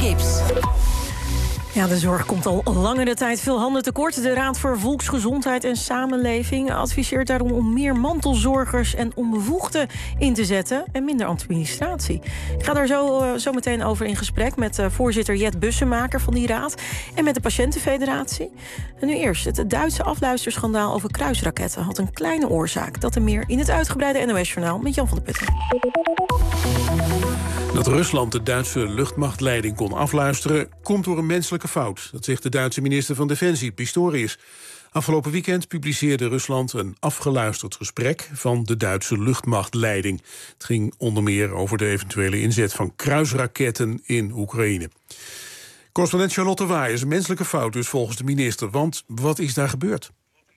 Gips. Ja, de zorg komt al langere tijd veel handen tekort. De Raad voor Volksgezondheid en Samenleving adviseert daarom om meer mantelzorgers en onbevoegden in te zetten en minder administratie. Ik ga daar zo meteen over in gesprek met voorzitter Jet Bussemaker van die raad en met de Patiëntenfederatie. En nu eerst, het Duitse afluisterschandaal over kruisraketten had een kleine oorzaak. Dat en meer in het uitgebreide NOS-journaal met Jan van der Putten. Dat Rusland de Duitse luchtmachtleiding kon afluisteren komt door een menselijke fout. Dat zegt de Duitse minister van Defensie, Pistorius. Afgelopen weekend publiceerde Rusland een afgeluisterd gesprek van de Duitse luchtmachtleiding. Het ging onder meer over de eventuele inzet van kruisraketten in Oekraïne. Correspondent Charlotte Waaiers, een menselijke fout dus volgens de minister. Want wat is daar gebeurd?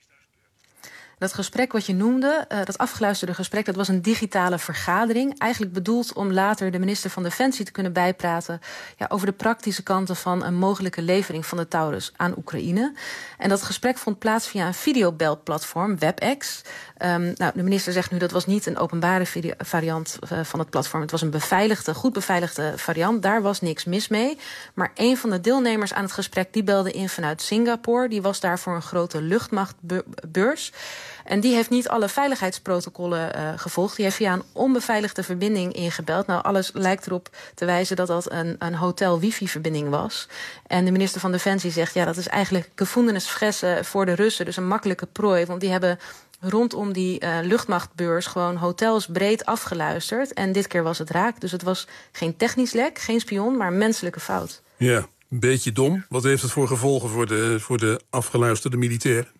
Dat gesprek wat je noemde, dat afgeluisterde gesprek, dat was een digitale vergadering. Eigenlijk bedoeld om later de minister van Defensie te kunnen bijpraten over de praktische kanten van een mogelijke levering van de Taurus aan Oekraïne. En dat gesprek vond plaats via een videobelplatform, WebEx. De minister zegt nu dat was niet een openbare variant van het platform. Het was een goed beveiligde variant. Daar was niks mis mee. Maar een van de deelnemers aan het gesprek die belde in vanuit Singapore. Die was daar voor een grote luchtmachtbeurs. En die heeft niet alle veiligheidsprotocollen gevolgd. Die heeft via een onbeveiligde verbinding ingebeld. Nou, alles lijkt erop te wijzen dat dat een hotel-wifi-verbinding was. En de minister van Defensie zegt, dat is eigenlijk gevoelensfressen voor de Russen. Dus een makkelijke prooi, want die hebben rondom die luchtmachtbeurs gewoon hotels breed afgeluisterd. En dit keer was het raak. Dus het was geen technisch lek, geen spion, maar een menselijke fout. Ja, een beetje dom. Wat heeft het voor gevolgen voor de afgeluisterde militair?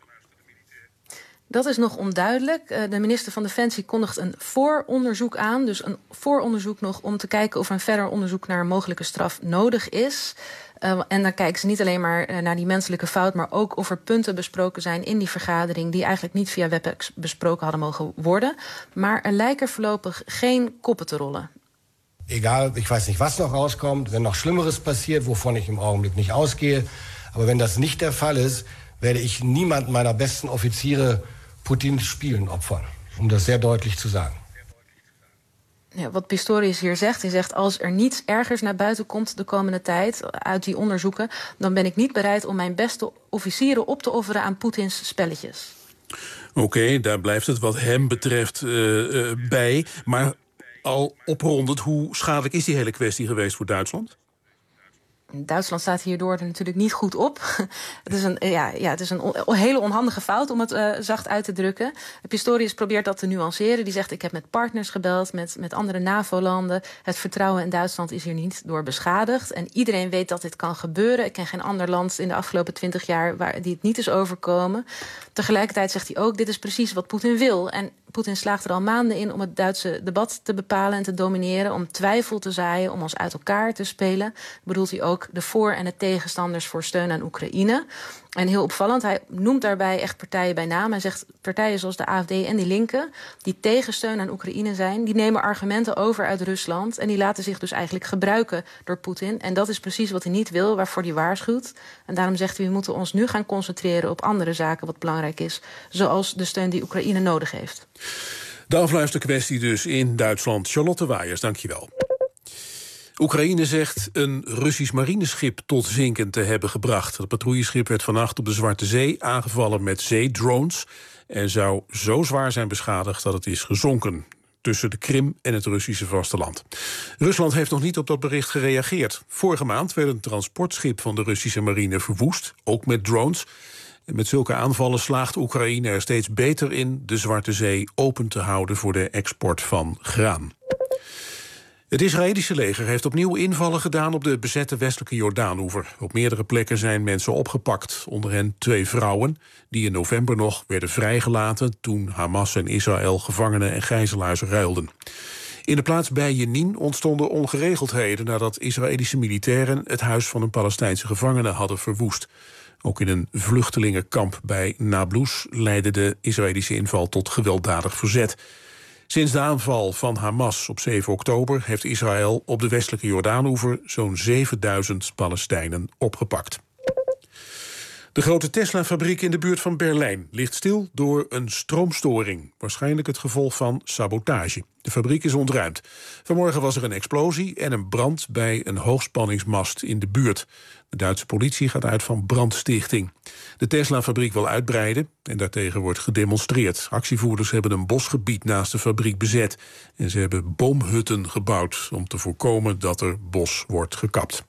Dat is nog onduidelijk. De minister van Defensie kondigt een vooronderzoek aan. Dus een vooronderzoek nog om te kijken of een verder onderzoek naar een mogelijke straf nodig is. En dan kijken ze niet alleen maar naar die menselijke fout, maar ook of er punten besproken zijn in die vergadering die eigenlijk niet via WebEx besproken hadden mogen worden. Maar er lijken voorlopig geen koppen te rollen. Egal, ich weiß nicht, was noch rauskommt, wenn noch Schlimmeres passiert, wovon ich im Augenblick nicht ausgehe. Aber wenn das nicht der Fall ist, werde ich niemand meiner besten Offiziere Putins Spielen opfern. Om dat zeer duidelijk te zeggen. Ja, wat Pistorius hier zegt, hij zegt als er niets ergers naar buiten komt de komende tijd uit die onderzoeken, dan ben ik niet bereid om mijn beste officieren op te offeren aan Poetins spelletjes. Oké, daar blijft het wat hem betreft bij. Maar al oprondend, hoe schadelijk is die hele kwestie geweest voor Duitsland? Duitsland staat hierdoor er natuurlijk niet goed op. Het is een hele onhandige fout, om het zacht uit te drukken. Pistorius probeert dat te nuanceren. Die zegt, ik heb met partners gebeld, met andere NAVO-landen. Het vertrouwen in Duitsland is hier niet door beschadigd. En iedereen weet dat dit kan gebeuren. Ik ken geen ander land in de afgelopen 20 jaar die het niet is overkomen. Tegelijkertijd zegt hij ook, dit is precies wat Poetin wil. En Poetin slaagt er al maanden in om het Duitse debat te bepalen en te domineren, om twijfel te zaaien, om ons uit elkaar te spelen. Bedoelt hij ook de voor- en de tegenstanders voor steun aan Oekraïne. En heel opvallend, hij noemt daarbij echt partijen bij naam. Hij zegt partijen zoals de AfD en die Linken, die tegen steun aan Oekraïne zijn, die nemen argumenten over uit Rusland en die laten zich dus eigenlijk gebruiken door Poetin. En dat is precies wat hij niet wil, waarvoor hij waarschuwt. En daarom zegt hij, we moeten ons nu gaan concentreren op andere zaken wat belangrijk is, zoals de steun die Oekraïne nodig heeft. De afluisterkwestie dus in Duitsland. Charlotte Waaiers, dankjewel. Oekraïne zegt een Russisch marineschip tot zinken te hebben gebracht. Het patrouilleschip werd vannacht op de Zwarte Zee aangevallen met zeedrones en zou zo zwaar zijn beschadigd dat het is gezonken tussen de Krim en het Russische vasteland. Rusland heeft nog niet op dat bericht gereageerd. Vorige maand werd een transportschip van de Russische marine verwoest, ook met drones. En met zulke aanvallen slaagt Oekraïne er steeds beter in de Zwarte Zee open te houden voor de export van graan. Het Israëlische leger heeft opnieuw invallen gedaan op de bezette westelijke Jordaanoever. Op meerdere plekken zijn mensen opgepakt, onder hen 2 vrouwen, die in november nog werden vrijgelaten toen Hamas en Israël gevangenen en gijzelaars ruilden. In de plaats bij Jenin ontstonden ongeregeldheden nadat Israëlische militairen het huis van een Palestijnse gevangene hadden verwoest. Ook in een vluchtelingenkamp bij Nablus leidde de Israëlische inval tot gewelddadig verzet. Sinds de aanval van Hamas op 7 oktober heeft Israël op de westelijke Jordaanoever zo'n 7000 Palestijnen opgepakt. De grote Tesla-fabriek in de buurt van Berlijn ligt stil door een stroomstoring. Waarschijnlijk het gevolg van sabotage. De fabriek is ontruimd. Vanmorgen was er een explosie en een brand bij een hoogspanningsmast in de buurt. De Duitse politie gaat uit van brandstichting. De Tesla-fabriek wil uitbreiden en daartegen wordt gedemonstreerd. Actievoerders hebben een bosgebied naast de fabriek bezet. En ze hebben boomhutten gebouwd om te voorkomen dat er bos wordt gekapt.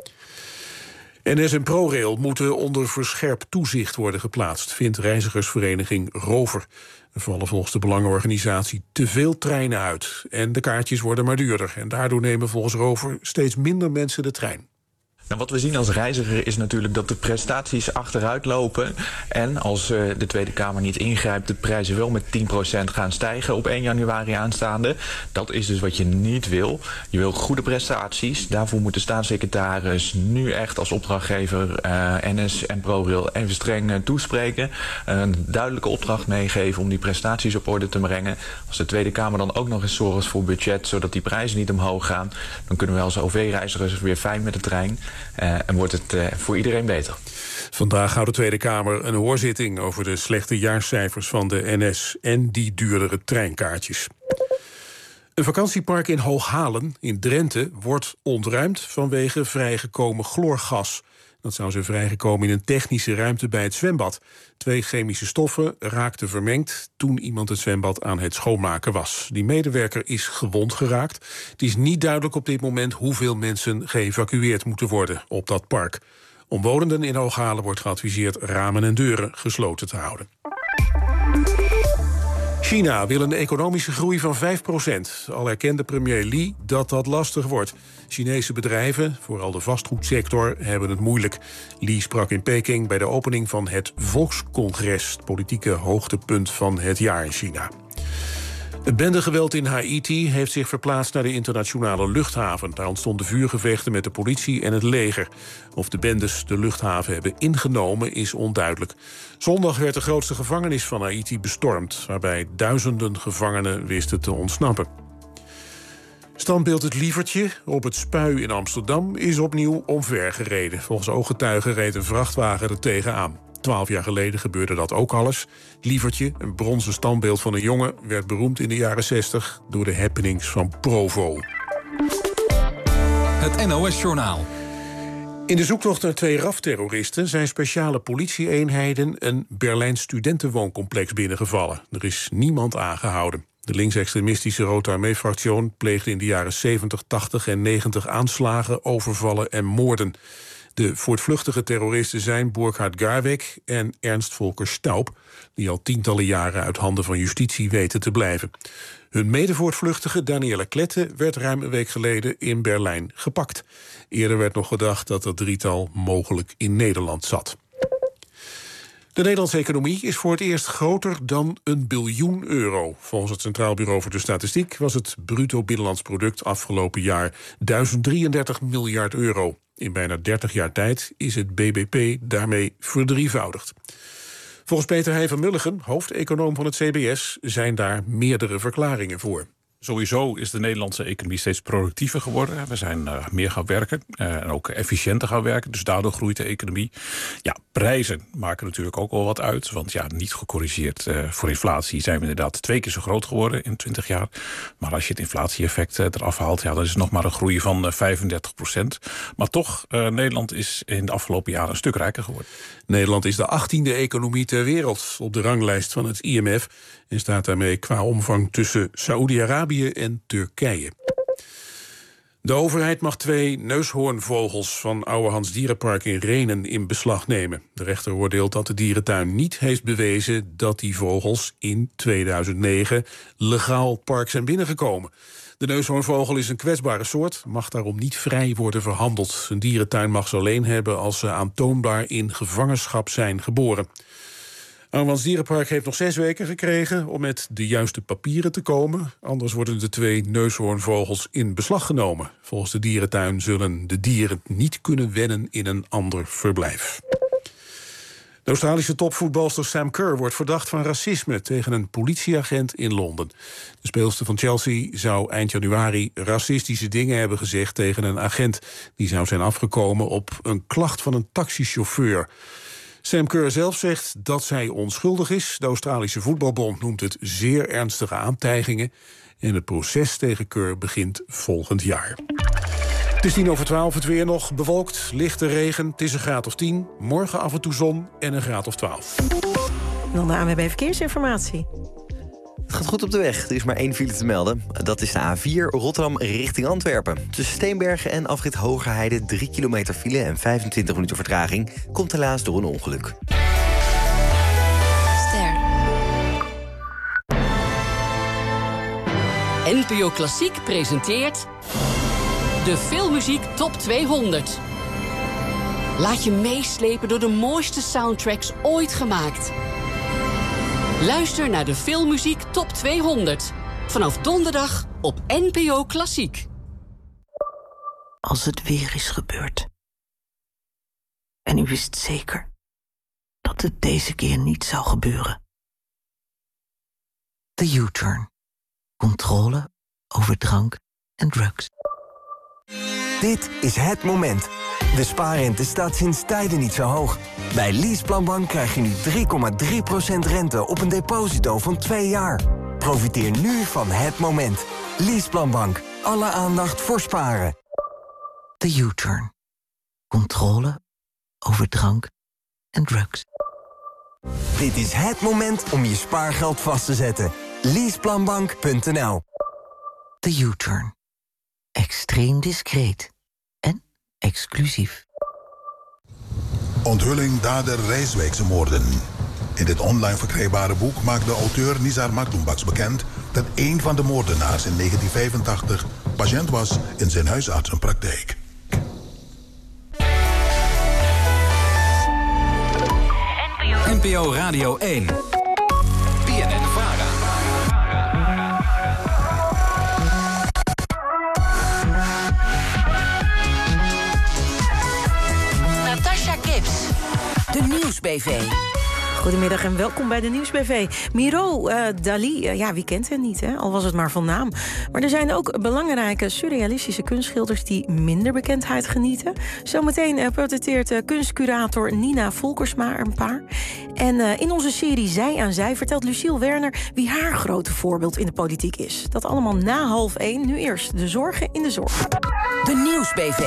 NS en ProRail moeten onder verscherpt toezicht worden geplaatst, vindt reizigersvereniging Rover. Er vallen volgens de belangenorganisatie te veel treinen uit. En de kaartjes worden maar duurder. En daardoor nemen volgens Rover steeds minder mensen de trein. Nou, wat we zien als reiziger is natuurlijk dat de prestaties achteruit lopen. En als de Tweede Kamer niet ingrijpt, de prijzen wel met 10% gaan stijgen op 1 januari aanstaande. Dat is dus wat je niet wil. Je wil goede prestaties. Daarvoor moet de staatssecretaris nu echt als opdrachtgever NS en ProRail even streng toespreken. Een duidelijke opdracht meegeven om die prestaties op orde te brengen. Als de Tweede Kamer dan ook nog eens zorgt voor budget, zodat die prijzen niet omhoog gaan, dan kunnen we als OV-reizigers weer fijn met de trein. En wordt het voor iedereen beter. Vandaag houdt de Tweede Kamer een hoorzitting over de slechte jaarcijfers van de NS en die duurdere treinkaartjes. Een vakantiepark in Hooghalen in Drenthe wordt ontruimd vanwege vrijgekomen chloorgas. Dat zou zijn vrijgekomen in een technische ruimte bij het zwembad. 2 chemische stoffen raakten vermengd toen iemand het zwembad aan het schoonmaken was. Die medewerker is gewond geraakt. Het is niet duidelijk op dit moment hoeveel mensen geëvacueerd moeten worden op dat park. Omwonenden in Hooghalen wordt geadviseerd ramen en deuren gesloten te houden. China wil een economische groei van 5%. Al erkende premier Li dat dat lastig wordt. Chinese bedrijven, vooral de vastgoedsector, hebben het moeilijk. Li sprak in Peking bij de opening van het Volkscongres, het politieke hoogtepunt van het jaar in China. Het bendegeweld in Haiti heeft zich verplaatst naar de internationale luchthaven. Daar ontstonden vuurgevechten met de politie en het leger. Of de bendes de luchthaven hebben ingenomen is onduidelijk. Zondag werd de grootste gevangenis van Haiti bestormd, waarbij duizenden gevangenen wisten te ontsnappen. Standbeeld Het Lievertje op het Spui in Amsterdam is opnieuw omvergereden. Volgens ooggetuigen reed een vrachtwagen er tegenaan. 12 jaar geleden gebeurde dat ook al eens. Lievertje, een bronzen standbeeld van een jongen, werd beroemd in de jaren 60 door de happenings van Provo. Het NOS-journaal. In de zoektocht naar 2 RAF-terroristen zijn speciale politie-eenheden een Berlijns studentenwooncomplex binnengevallen. Er is niemand aangehouden. De linksextremistische Rote Armee-fractie pleegde in de jaren 70, 80 en 90 aanslagen, overvallen en moorden. De voortvluchtige terroristen zijn Burkhard Garweg en Ernst Volker Staub, die al tientallen jaren uit handen van justitie weten te blijven. Hun medevoortvluchtige Daniela Klette werd ruim een week geleden in Berlijn gepakt. Eerder werd nog gedacht dat het drietal mogelijk in Nederland zat. De Nederlandse economie is voor het eerst groter dan €1 biljoen. Volgens het Centraal Bureau voor de Statistiek was het bruto binnenlands product afgelopen jaar €1033 miljard. In bijna 30 jaar tijd is het BBP daarmee verdrievoudigd. Volgens Peter Heij van Mulligen, hoofdeconoom van het CBS, zijn daar meerdere verklaringen voor. Sowieso is de Nederlandse economie steeds productiever geworden. We zijn meer gaan werken en ook efficiënter gaan werken. Dus daardoor groeit de economie. Ja, prijzen maken natuurlijk ook wel wat uit. Want ja, niet gecorrigeerd voor inflatie zijn we inderdaad 2 keer zo groot geworden in 20 jaar. Maar als je het inflatie-effect eraf haalt, ja, dan is het nog maar een groei van 35%. Maar toch, Nederland is in de afgelopen jaren een stuk rijker geworden. Nederland is de 18e economie ter wereld op de ranglijst van het IMF en staat daarmee qua omvang tussen Saoedi-Arabië en Turkije. De overheid mag 2 neushoornvogels van Ouwehands Dierenpark in Rhenen in beslag nemen. De rechter oordeelt dat de dierentuin niet heeft bewezen dat die vogels in 2009 legaal park zijn binnengekomen. De neushoornvogel is een kwetsbare soort, mag daarom niet vrij worden verhandeld. Een dierentuin mag ze alleen hebben als ze aantoonbaar in gevangenschap zijn geboren. Ouwehands Dierenpark heeft nog 6 weken gekregen om met de juiste papieren te komen. Anders worden de 2 neushoornvogels in beslag genomen. Volgens de dierentuin zullen de dieren niet kunnen wennen in een ander verblijf. De Australische topvoetbalster Sam Kerr wordt verdacht van racisme tegen een politieagent in Londen. De speelster van Chelsea zou eind januari racistische dingen hebben gezegd tegen een agent. Die zou zijn afgekomen op een klacht van een taxichauffeur. Sam Kerr zelf zegt dat zij onschuldig is. De Australische Voetbalbond noemt het zeer ernstige aantijgingen. En het proces tegen Kerr begint volgend jaar. Het is 11:10, het weer nog bewolkt, lichte regen. Het is een graad of 10. Morgen af en toe zon en een graad of 12. Dan de ANWB Verkeersinformatie. Het gaat goed op de weg. Er is maar 1 file te melden. Dat is de A4 Rotterdam richting Antwerpen. Tussen Steenbergen en afrit Hogerheide 3 kilometer file en 25 minuten vertraging. Komt helaas door een ongeluk. NPO Klassiek presenteert de Filmmuziek Top 200. Laat je meeslepen door de mooiste soundtracks ooit gemaakt. Luister naar de Filmmuziek Top 200. Vanaf donderdag op NPO Klassiek. Als het weer is gebeurd. En u wist zeker dat het deze keer niet zou gebeuren. De U-turn. Controle over drank en drugs. Dit is het moment. De spaarrente staat sinds tijden niet zo hoog. Bij Leaseplanbank krijg je nu 3,3% rente op een deposito van 2 jaar. Profiteer nu van het moment. Leaseplanbank. Alle aandacht voor sparen. De U-turn. Controle over drank en drugs. Dit is het moment om je spaargeld vast te zetten. Leaseplanbank.nl. De U-turn. Extreem discreet. En exclusief. Onthulling dader Rijswijkse moorden. In dit online verkrijgbare boek maakt de auteur Nizar Maktoumbakhsh bekend dat een van de moordenaars in 1985 patiënt was in zijn huisartsenpraktijk. NPO Radio 1. BNN-VARA. Natasha Gibbs. De Nieuwsbv. Goedemiddag en welkom bij de Nieuwsbv. Miro Dali, ja, wie kent hem niet, hè? Al was het maar van naam. Maar er zijn ook belangrijke surrealistische kunstschilders die minder bekendheid genieten. Zometeen portretteert kunstcurator Nina Volkersma er een paar. En in onze serie Zij aan Zij vertelt Luciel Werner wie haar grote voorbeeld in de politiek is. Dat allemaal na 12:30. Nu eerst de zorgen in de zorg. De Nieuwsbv.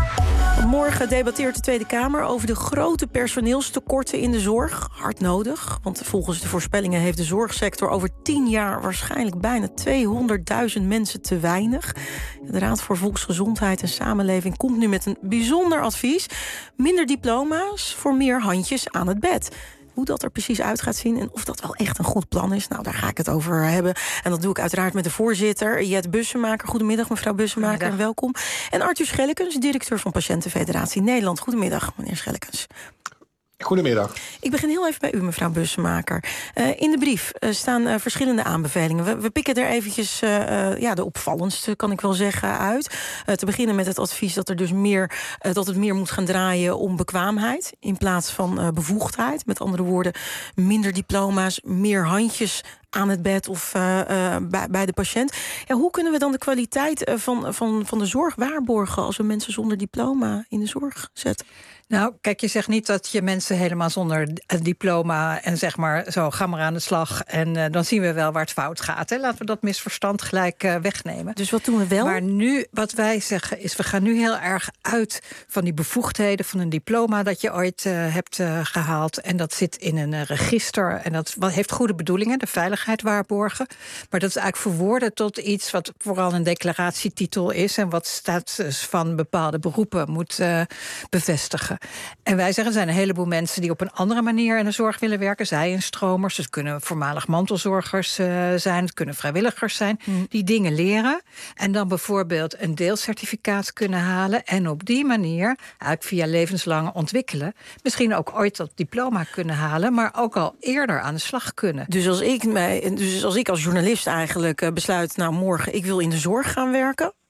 Morgen debatteert de Tweede Kamer over de grote personeelstekorten in de zorg. Hard nodig, want volgens de voorspellingen heeft de zorgsector over 10 jaar waarschijnlijk bijna 200.000 mensen te weinig. De Raad voor Volksgezondheid en Samenleving komt nu met een bijzonder advies. Minder diploma's voor meer handjes aan het bed. Hoe dat er precies uit gaat zien en of dat wel echt een goed plan is, nou, daar ga ik het over hebben. En dat doe ik uiteraard met de voorzitter, Jet Bussemaker. Goedemiddag, mevrouw Bussemaker, en welkom. En Arthur Schellekens, directeur van Patiëntenfederatie Nederland. Goedemiddag, meneer Schellekens. Goedemiddag. Ik begin heel even bij u, mevrouw Bussemaker. In de brief staan verschillende aanbevelingen. We pikken er eventjes de opvallendste, kan ik wel zeggen, uit. Te beginnen met het advies dat er dus dat het meer moet gaan draaien om bekwaamheid in plaats van bevoegdheid. Met andere woorden, minder diploma's, meer handjes aan het bed of bij de patiënt. Ja, hoe kunnen we dan de kwaliteit van de zorg waarborgen als we mensen zonder diploma in de zorg zetten? Nou, kijk, je zegt niet dat je mensen helemaal zonder diploma en zeg maar zo, ga maar aan de slag en dan zien we wel waar het fout gaat. Hè? Laten we dat misverstand gelijk wegnemen. Dus wat doen we wel? Maar nu, wat wij zeggen is, we gaan nu heel erg uit van die bevoegdheden van een diploma dat je ooit hebt gehaald. En dat zit in een register en dat heeft goede bedoelingen, de veiligheid waarborgen. Maar dat is eigenlijk verwoorden tot iets wat vooral een declaratietitel is en wat status van bepaalde beroepen moet bevestigen. En wij zeggen, er zijn een heleboel mensen die op een andere manier in de zorg willen werken. Zij-instromers, het kunnen voormalig mantelzorgers zijn, het kunnen vrijwilligers zijn, die dingen leren. En dan bijvoorbeeld een deelcertificaat kunnen halen. En op die manier, eigenlijk via levenslang ontwikkelen, misschien ook ooit dat diploma kunnen halen, maar ook al eerder aan de slag kunnen. Dus als ik als journalist eigenlijk besluit, nou morgen, ik wil in de zorg gaan werken.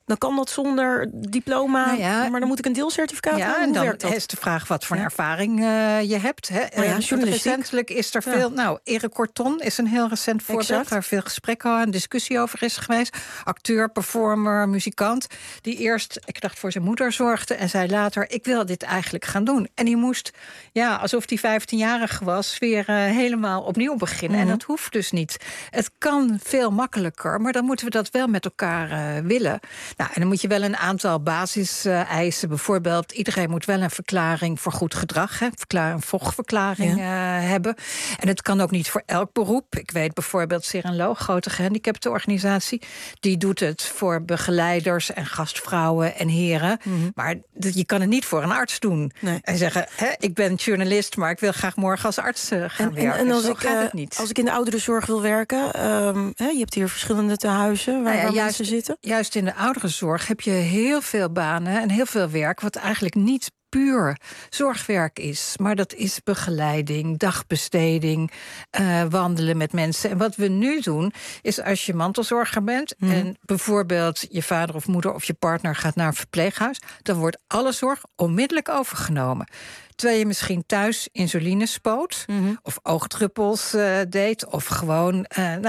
Dan kan dat zonder diploma, maar dan moet ik een deelcertificaat hebben. Ja, en Hoe dan werkt dat? is de vraag wat voor ervaring je hebt. Recentelijk is er veel... Nou, Erik Corton is een heel recent voorbeeld... waar veel gesprekken en discussie over is geweest. Acteur, performer, muzikant... die eerst, ik dacht, voor zijn moeder zorgde... en zei later, ik wil dit eigenlijk gaan doen. En die moest, alsof hij 15-jarig was... weer helemaal opnieuw beginnen. En dat hoeft dus niet. Het kan veel makkelijker, maar dan moeten we dat wel met elkaar willen... Nou, en dan moet je wel een aantal basiseisen. Bijvoorbeeld, iedereen moet wel een verklaring voor goed gedrag, een vochtverklaring hebben. En het kan ook niet voor elk beroep. Ik weet bijvoorbeeld Serenlo, grote gehandicaptenorganisatie... die doet het voor begeleiders en gastvrouwen en heren. Maar je kan het niet voor een arts doen. Nee. En zeggen, ik ben journalist, maar ik wil graag morgen als arts gaan werken. En als ik in de ouderenzorg wil werken... je hebt hier verschillende tehuizen waar mensen zitten. Juist in de ouderenzorg heb je heel veel banen en heel veel werk... wat eigenlijk niet puur zorgwerk is. Maar dat is begeleiding, dagbesteding, wandelen met mensen. En wat we nu doen, is als je mantelzorger bent... en bijvoorbeeld je vader of moeder of je partner gaat naar een verpleeghuis... dan wordt alle zorg onmiddellijk overgenomen. Terwijl je misschien thuis insuline spoot... of oogdruppels deed, of gewoon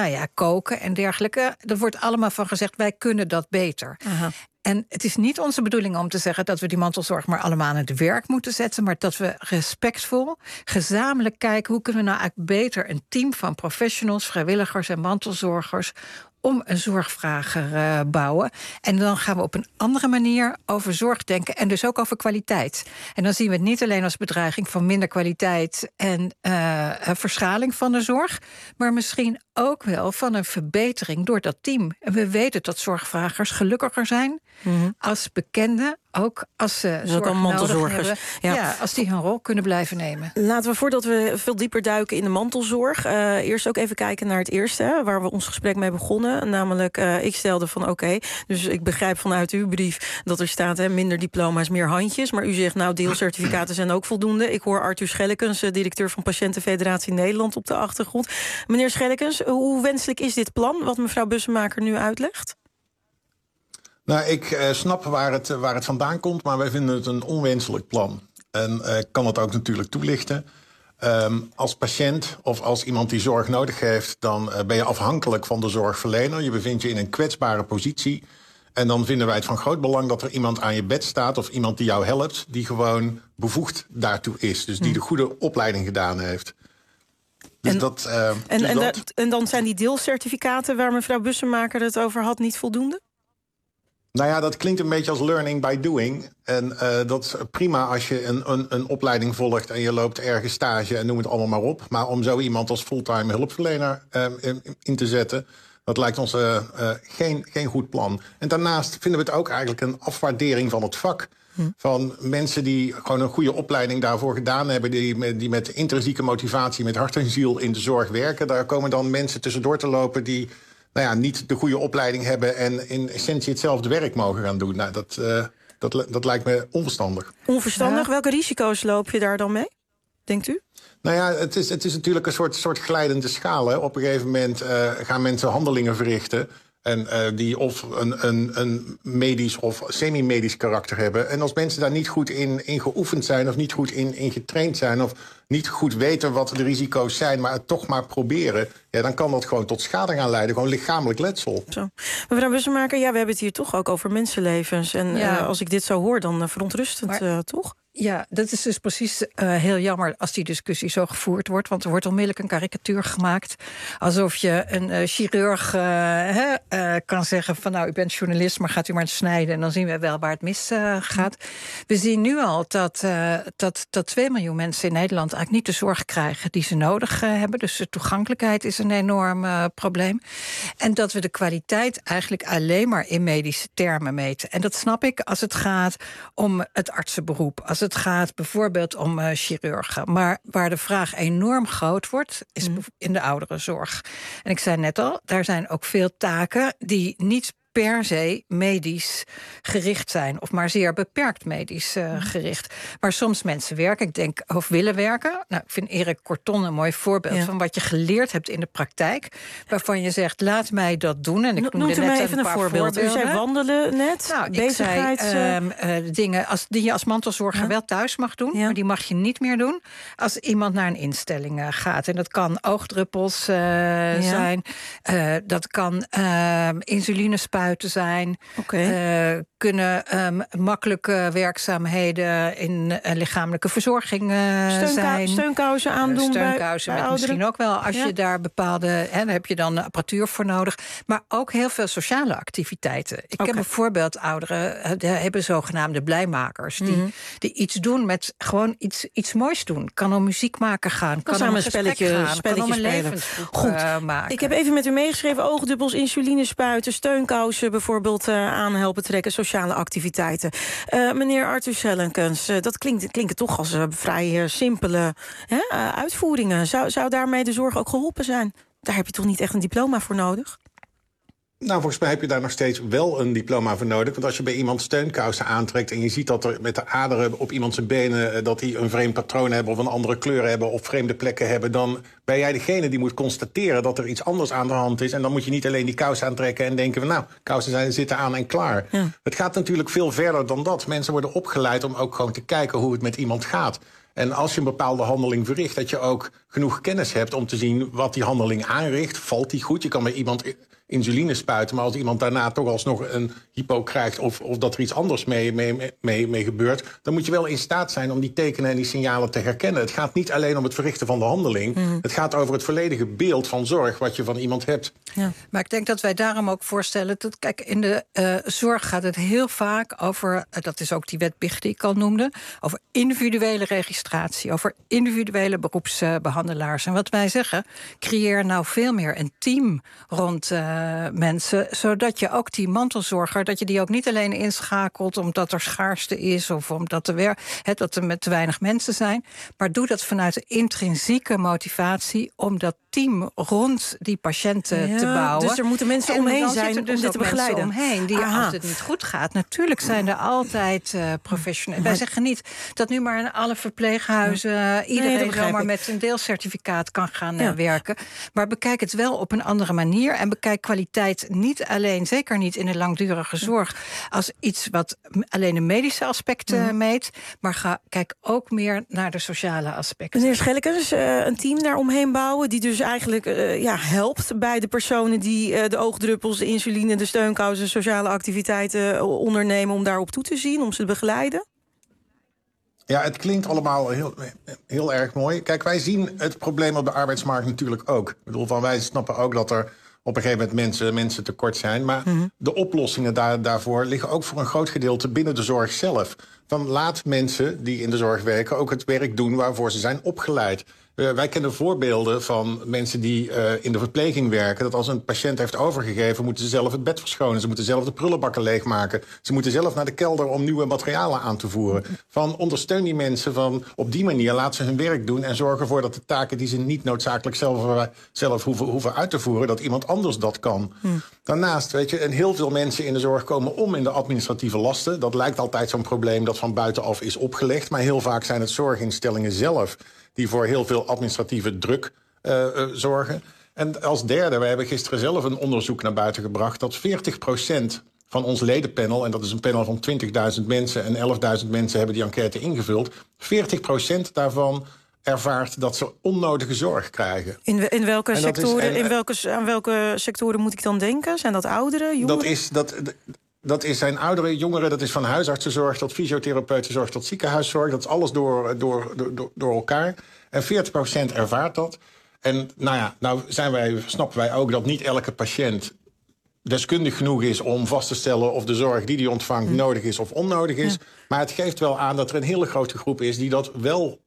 koken en dergelijke. Er wordt allemaal van gezegd, wij kunnen dat beter. Aha. En het is niet onze bedoeling om te zeggen... dat we die mantelzorg maar allemaal aan het werk moeten zetten... maar dat we respectvol, gezamenlijk kijken... hoe kunnen we nou eigenlijk beter een team van professionals... vrijwilligers en mantelzorgers... om een zorgvrager bouwen. En dan gaan we op een andere manier over zorg denken... en dus ook over kwaliteit. En dan zien we het niet alleen als bedreiging van minder kwaliteit... en verschaling van de zorg... maar misschien ook wel van een verbetering door dat team. En we weten dat zorgvragers gelukkiger zijn... als bekenden, ook als ze zorg nodig hebben. Ja, als die hun rol kunnen blijven nemen. Laten we, voordat we veel dieper duiken in de mantelzorg... eerst ook even kijken naar het eerste, waar we ons gesprek mee begonnen. Namelijk, ik stelde van oké, dus ik begrijp vanuit uw brief... dat er staat, minder diploma's, meer handjes. Maar u zegt, nou, deelcertificaten zijn ook voldoende. Ik hoor Arthur Schellekens, directeur van Patiëntenfederatie Nederland... op de achtergrond. Meneer Schellekens, hoe wenselijk is dit plan... wat mevrouw Bussemaker nu uitlegt? Nou, ik snap waar het vandaan komt, maar wij vinden het een onwenselijk plan. En ik kan het ook natuurlijk toelichten. Als patiënt of als iemand die zorg nodig heeft... dan ben je afhankelijk van de zorgverlener. Je bevindt je in een kwetsbare positie. En dan vinden wij het van groot belang dat er iemand aan je bed staat... of iemand die jou helpt, die gewoon bevoegd daartoe is. Dus die de goede opleiding gedaan heeft. Dus en dan zijn die deelcertificaten waar mevrouw Bussemaker het over had niet voldoende? Nou ja, dat klinkt een beetje als learning by doing. En dat is prima als je een opleiding volgt en je loopt ergens stage en noem het allemaal maar op. Maar om zo iemand als fulltime hulpverlener in te zetten, dat lijkt ons geen goed plan. En daarnaast vinden we het ook eigenlijk een afwaardering van het vak. Van mensen die gewoon een goede opleiding daarvoor gedaan hebben... die met intrinsieke motivatie, met hart en ziel in de zorg werken. Daar komen dan mensen tussendoor te lopen die niet de goede opleiding hebben... en in essentie hetzelfde werk mogen gaan doen. Nou, dat lijkt me onverstandig. Onverstandig? Ja. Welke risico's loop je daar dan mee, denkt u? Nou ja, het is natuurlijk een soort glijdende schaal. Hè. Op een gegeven moment gaan mensen handelingen verrichten... en die of een medisch of semi-medisch karakter hebben. En als mensen daar niet goed in geoefend zijn... of niet goed in getraind zijn... of niet goed weten wat de risico's zijn... maar het toch maar proberen... ja, dan kan dat gewoon tot schade gaan leiden. Gewoon lichamelijk letsel. Zo. Mevrouw Bussemaker, we hebben het hier toch ook over mensenlevens. En als ik dit zo hoor, dan verontrustend, toch? Ja, dat is dus precies heel jammer als die discussie zo gevoerd wordt. Want er wordt onmiddellijk een karikatuur gemaakt. Alsof je een chirurg kan zeggen van... nou, u bent journalist, maar gaat u maar snijden... en dan zien we wel waar het mis gaat. We zien nu al dat 2 miljoen mensen in Nederland... eigenlijk niet de zorg krijgen die ze nodig hebben. Dus de toegankelijkheid is een enorm probleem. En dat we de kwaliteit eigenlijk alleen maar in medische termen meten. En dat snap ik als het gaat om het artsenberoep... als het gaat bijvoorbeeld om chirurgen. Maar waar de vraag enorm groot wordt, is in de ouderenzorg. En ik zei net al, daar zijn ook veel taken die niet per se medisch gericht zijn, of maar zeer beperkt medisch gericht. Maar soms mensen werken, ik denk, of willen werken. Nou, ik vind Erik Corton een mooi voorbeeld van wat je geleerd hebt in de praktijk, waarvan je zegt, laat mij dat doen. En ik noemde net even een voorbeeld. U zei wandelen net, nou, bezigheid. Ik zei, dingen die je als mantelzorger wel thuis mag doen, maar die mag je niet meer doen als iemand naar een instelling gaat. En dat kan oogdruppels zijn, dat kan insulinespuiten zijn, kunnen makkelijke werksamheden in lichamelijke verzorging zijn. Steunkousen aandoen steunkousen bij misschien ook wel, als je daar bepaalde, daar heb je dan apparatuur voor nodig. Maar ook heel veel sociale activiteiten. Ik heb bijvoorbeeld ouderen, die hebben zogenaamde blijmakers, die iets doen met gewoon iets moois doen. Kan om muziek maken gaan, kan om een spelletje spelen. Goed, maken. Ik heb even met u meegeschreven, oogdruppels, insulinespuiten, steunkousen bijvoorbeeld aan helpen trekken, sociale activiteiten. Meneer Arthur Sellenkens, dat klinkt toch als vrij simpele uitvoeringen. Zou daarmee de zorg ook geholpen zijn? Daar heb je toch niet echt een diploma voor nodig? Nou, volgens mij heb je daar nog steeds wel een diploma voor nodig. Want als je bij iemand steunkousen aantrekt en je ziet dat er met de aderen op iemand zijn benen, dat die een vreemd patroon hebben of een andere kleur hebben of vreemde plekken hebben, dan ben jij degene die moet constateren dat er iets anders aan de hand is. En dan moet je niet alleen die kousen aantrekken en denken van nou, kousen zitten aan en klaar. Ja. Het gaat natuurlijk veel verder dan dat. Mensen worden opgeleid om ook gewoon te kijken hoe het met iemand gaat. En als je een bepaalde handeling verricht, dat je ook genoeg kennis hebt om te zien wat die handeling aanricht. Valt die goed? Je kan bij iemand insuline spuiten, maar als iemand daarna toch alsnog een hypo krijgt of dat er iets anders mee gebeurt, dan moet je wel in staat zijn om die tekenen en die signalen te herkennen. Het gaat niet alleen om het verrichten van de handeling. Het gaat over het volledige beeld van zorg wat je van iemand hebt. Ja. Maar ik denk dat wij daarom ook voorstellen dat, kijk, in de zorg gaat het heel vaak over, dat is ook die wet BIG die ik al noemde, over individuele registratie, over individuele beroepsbehandelaars. En wat wij zeggen, creëer nou veel meer een team rond mensen, zodat je ook die mantelzorger, dat je die ook niet alleen inschakelt omdat er schaarste is of omdat dat er met te weinig mensen zijn, maar doe dat vanuit de intrinsieke motivatie om dat team rond die patiënten te bouwen. Dus er moeten mensen omheen zijn om dit te begeleiden. Omheen die, als het niet goed gaat, natuurlijk zijn er altijd professionals. Wij zeggen niet dat nu maar in alle verpleeghuizen iedereen zomaar met een deelcertificaat kan gaan werken. Maar bekijk het wel op een andere manier en bekijk kwaliteit niet alleen, zeker niet in de langdurige zorg, als iets wat alleen de medische aspecten meet, maar kijk ook meer naar de sociale aspecten. Meneer Schellekens, een team daar omheen bouwen die dus eigenlijk helpt bij de personen die de oogdruppels, de insuline, de steunkousen, sociale activiteiten ondernemen om daarop toe te zien, om ze te begeleiden? Ja, het klinkt allemaal heel erg mooi. Kijk, wij zien het probleem op de arbeidsmarkt natuurlijk ook. Ik bedoel, wij snappen ook dat er op een gegeven moment mensen tekort zijn. Maar de oplossingen daarvoor liggen ook voor een groot gedeelte binnen de zorg zelf. Van laat mensen die in de zorg werken ook het werk doen waarvoor ze zijn opgeleid. Wij kennen voorbeelden van mensen die in de verpleging werken, dat als een patiënt heeft overgegeven, moeten ze zelf het bed verschonen. Ze moeten zelf de prullenbakken leegmaken. Ze moeten zelf naar de kelder om nieuwe materialen aan te voeren. Van ondersteun die mensen van op die manier, laat ze hun werk doen en zorg ervoor dat de taken die ze niet noodzakelijk zelf hoeven uit te voeren, dat iemand anders dat kan. Daarnaast, weet je, en heel veel mensen in de zorg komen om in de administratieve lasten. Dat lijkt altijd zo'n probleem dat van buitenaf is opgelegd, maar heel vaak zijn het zorginstellingen zelf die voor heel veel administratieve druk zorgen. En als derde, we hebben gisteren zelf een onderzoek naar buiten gebracht dat 40% van ons ledenpanel, en dat is een panel van 20.000 mensen en 11.000 mensen hebben die enquête ingevuld, 40% daarvan ervaart dat ze onnodige zorg krijgen. In welke sectoren, aan welke sectoren moet ik dan denken? Zijn dat ouderen, jongeren? Dat zijn ouderen, jongeren, dat is van huisartsenzorg tot fysiotherapeutenzorg tot ziekenhuiszorg. Dat is alles door elkaar. En 40% ervaart dat. En nou snappen wij ook dat niet elke patiënt deskundig genoeg is om vast te stellen of de zorg die ontvangt nodig is of onnodig is. Ja. Maar het geeft wel aan dat er een hele grote groep is die dat wel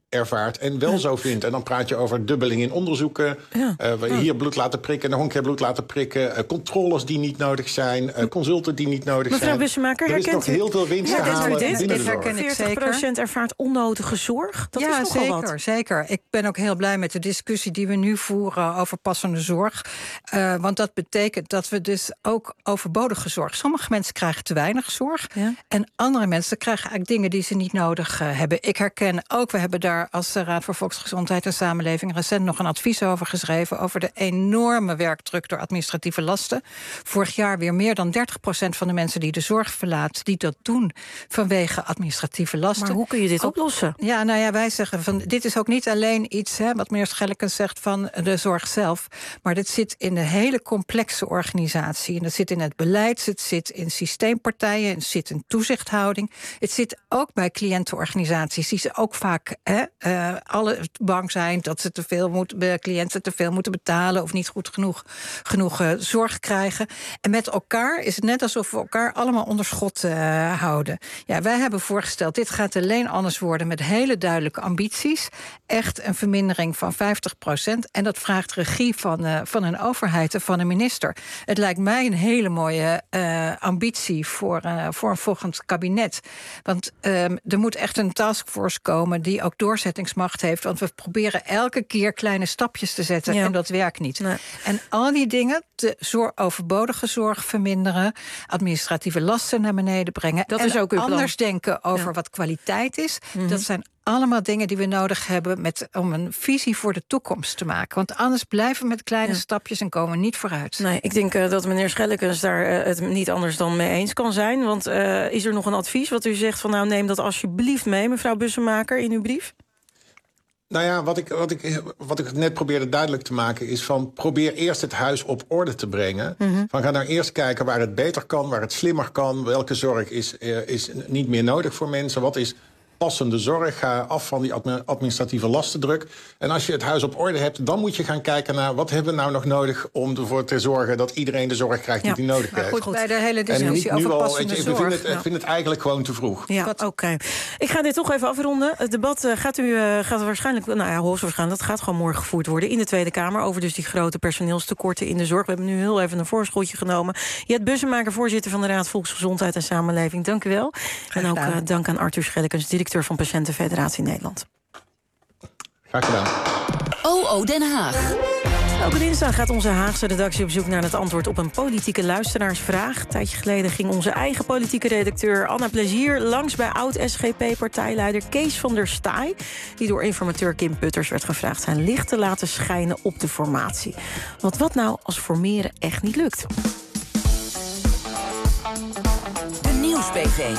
ervaart en wel zo vindt. En dan praat je over dubbeling in onderzoeken. Hier bloed laten prikken, nog een keer bloed laten prikken. Controles die niet nodig zijn. Consulten die niet nodig zijn. Mevrouw Bussemaker, er is nog heel veel winst te halen binnen de zorg. 40% ervaart onnodige zorg. Dat is nogal wat. Zeker. Ik ben ook heel blij met de discussie die we nu voeren over passende zorg. Want dat betekent dat we dus ook overbodige zorg. Sommige mensen krijgen te weinig zorg. Ja. En andere mensen krijgen eigenlijk dingen die ze niet nodig hebben. Ik herken ook, we hebben daar als Raad voor Volksgezondheid en Samenleving recent nog een advies over geschreven over de enorme werkdruk door administratieve lasten. Vorig jaar weer meer dan 30% van de mensen die de zorg verlaat, die dat doen vanwege administratieve lasten. Maar hoe kun je dit oplossen? Ja, nou ja, wij zeggen van dit is ook niet alleen iets, wat meneer Schellekens zegt van de zorg zelf, maar dit zit in de hele complexe organisatie. En dat zit in het beleid, het zit in systeempartijen, het zit in toezichthouding. Het zit ook bij cliëntenorganisaties die ze ook vaak alle bang zijn dat ze cliënten te veel moeten betalen of niet goed genoeg zorg krijgen. En met elkaar is het net alsof we elkaar allemaal onder schot houden. Ja, wij hebben voorgesteld, dit gaat alleen anders worden met hele duidelijke ambities. Echt een vermindering van 50%. En dat vraagt regie van een overheid en van een minister. Het lijkt mij een hele mooie ambitie voor een volgend kabinet. Want er moet echt een taskforce komen die ook doorzettingsmacht heeft. Want we proberen elke keer kleine stapjes te zetten en dat werkt niet. Nee. En al die dingen, de overbodige zorg verminderen, administratieve lasten naar beneden brengen. Dat is ook anders denken over wat kwaliteit is. Mm-hmm. Dat zijn allemaal dingen die we nodig hebben om een visie voor de toekomst te maken. Want anders blijven we met kleine stapjes en komen we niet vooruit. Nee, ik denk dat meneer Schellekens daar het niet anders dan mee eens kan zijn. Want is er nog een advies wat u zegt van nou neem dat alsjeblieft mee, mevrouw Bussemaker, in uw brief? Nou ja, wat ik net probeerde duidelijk te maken is van probeer eerst het huis op orde te brengen. Mm-hmm. Van ga nou eerst kijken waar het beter kan, waar het slimmer kan. Welke zorg is niet meer nodig voor mensen. Wat is passende zorg, ga af van die administratieve lastendruk. En als je het huis op orde hebt, dan moet je gaan kijken naar wat hebben we nou nog nodig om ervoor te zorgen dat iedereen de zorg krijgt die hij nodig heeft. Goed, bij de hele discussie over passende zorg. Ik vind het eigenlijk gewoon te vroeg. Ja, oké. Ik ga dit toch even afronden. Het debat gaat waarschijnlijk, dat gaat gewoon morgen gevoerd worden in de Tweede Kamer over dus die grote personeelstekorten in de zorg. We hebben nu heel even een voorschotje genomen. Jet Bussemaker, voorzitter van de Raad Volksgezondheid en Samenleving. Dank u wel. En ook dank aan Arthur Schellekens, directeur van Patiëntenfederatie Nederland. Graag gedaan. OO Den Haag. Elke dinsdag gaat onze Haagse redactie op zoek naar het antwoord op een politieke luisteraarsvraag. Een tijdje geleden ging onze eigen politieke redacteur Anna Plezier langs bij oud-SGP-partijleider Kees van der Staaij, die door informateur Kim Putters werd gevraagd zijn licht te laten schijnen op de formatie. Want wat nou als formeren echt niet lukt? De Nieuws-BV.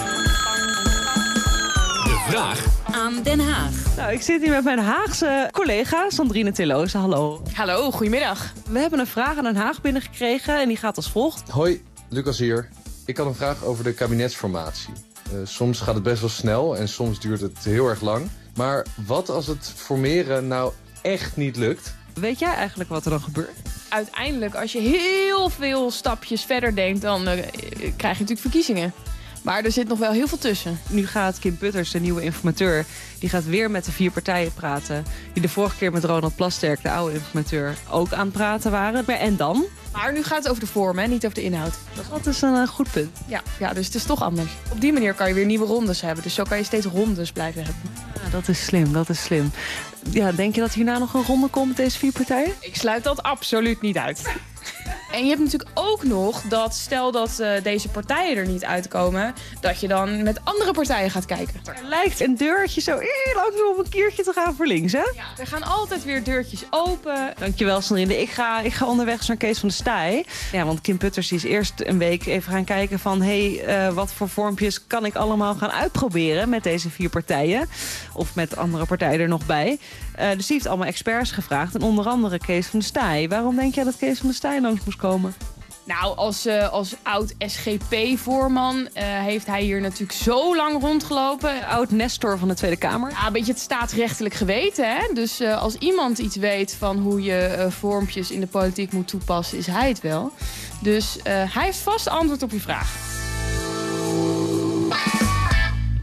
Vraag aan Den Haag. Nou, ik zit hier met mijn Haagse collega Sandrine Tilloze. Hallo. Hallo, goedemiddag. We hebben een vraag aan Den Haag binnengekregen en die gaat als volgt. Hoi, Lucas hier. Ik had een vraag over de kabinetsformatie. Soms gaat het best wel snel en soms duurt het heel erg lang. Maar wat als het formeren nou echt niet lukt? Weet jij eigenlijk wat er dan gebeurt? Uiteindelijk, als je heel veel stapjes verder denkt, dan krijg je natuurlijk verkiezingen. Maar er zit nog wel heel veel tussen. Nu gaat Kim Putters, de nieuwe informateur, die gaat weer met de 4 partijen praten. Die de vorige keer met Ronald Plasterk, de oude informateur, ook aan het praten waren. Maar en dan? Maar nu gaat het over de vorm, hè, niet over de inhoud. Dat is een goed punt. Ja, dus het is toch anders. Op die manier kan je weer nieuwe rondes hebben. Dus zo kan je steeds rondes blijven hebben. Ja, dat is slim. Ja, denk je dat hierna nog een ronde komt met deze 4 partijen? Ik sluit dat absoluut niet uit. En je hebt natuurlijk ook nog dat stel dat deze partijen er niet uitkomen, dat je dan met andere partijen gaat kijken. Er lijkt een deurtje zo langzaam op een keertje te gaan voor links, hè? Ja, er gaan altijd weer deurtjes open. Dankjewel, Sandrine. Ik ga onderweg naar Kees van der Staaij. Ja, want Kim Putters die is eerst een week even gaan kijken van wat voor vormpjes kan ik allemaal gaan uitproberen met deze 4 partijen. Of met andere partijen er nog bij. Dus die heeft allemaal experts gevraagd. En onder andere Kees van der Staaij. Waarom denk jij dat Kees van der Staaij langs moest komen? Nou, als oud-SGP-voorman heeft hij hier natuurlijk zo lang rondgelopen. Oud-Nestor van de Tweede Kamer. Ja, een beetje het staatsrechtelijk geweten, hè? Dus als iemand iets weet van hoe je vormpjes in de politiek moet toepassen, is hij het wel. Dus hij heeft vast antwoord op je vraag.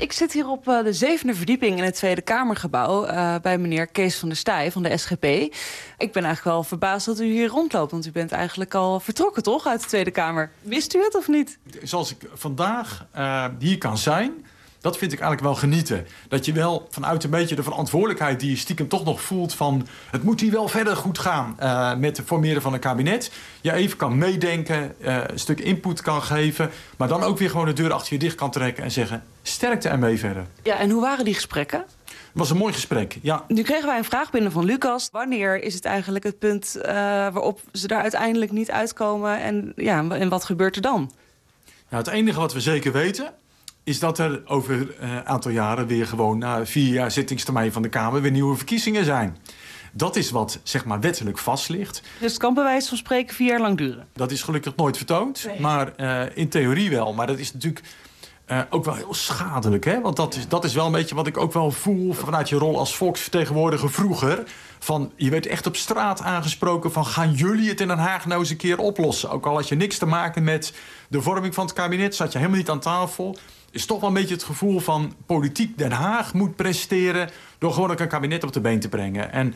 Ik zit hier op de 7e verdieping in het Tweede Kamergebouw... bij meneer Kees van der Staaij van de SGP. Ik ben eigenlijk wel verbaasd dat u hier rondloopt... want u bent eigenlijk al vertrokken, toch, uit de Tweede Kamer? Wist u het of niet? Zoals ik vandaag hier kan zijn... dat vind ik eigenlijk wel genieten. Dat je wel vanuit een beetje de verantwoordelijkheid... die je stiekem toch nog voelt van... het moet hier wel verder goed gaan met het formeren van een kabinet. Je even kan meedenken, een stuk input kan geven... maar dan ook weer gewoon de deur achter je dicht kan trekken... en zeggen, sterkte ermee verder. Ja, en hoe waren die gesprekken? Het was een mooi gesprek, ja. Nu kregen wij een vraag binnen van Lucas. Wanneer is het eigenlijk het punt waarop ze daar uiteindelijk niet uitkomen... en wat gebeurt er dan? Ja, het enige wat we zeker weten... is dat er over een aantal jaren weer gewoon... na 4 jaar zittingstermijn van de Kamer weer nieuwe verkiezingen zijn. Dat is wat, zeg maar, wettelijk vast ligt. Dus het kan bij wijze van spreken 4 jaar lang duren? Dat is gelukkig nooit vertoond, maar in theorie wel. Maar dat is natuurlijk ook wel heel schadelijk, hè? Want dat is wel een beetje wat ik ook wel voel... vanuit je rol als volksvertegenwoordiger vroeger... van je werd echt op straat aangesproken van... gaan jullie het in Den Haag nou eens een keer oplossen? Ook al had je niks te maken met de vorming van het kabinet... zat je helemaal niet aan tafel... is toch wel een beetje het gevoel van politiek Den Haag moet presteren... door gewoon ook een kabinet op de been te brengen. En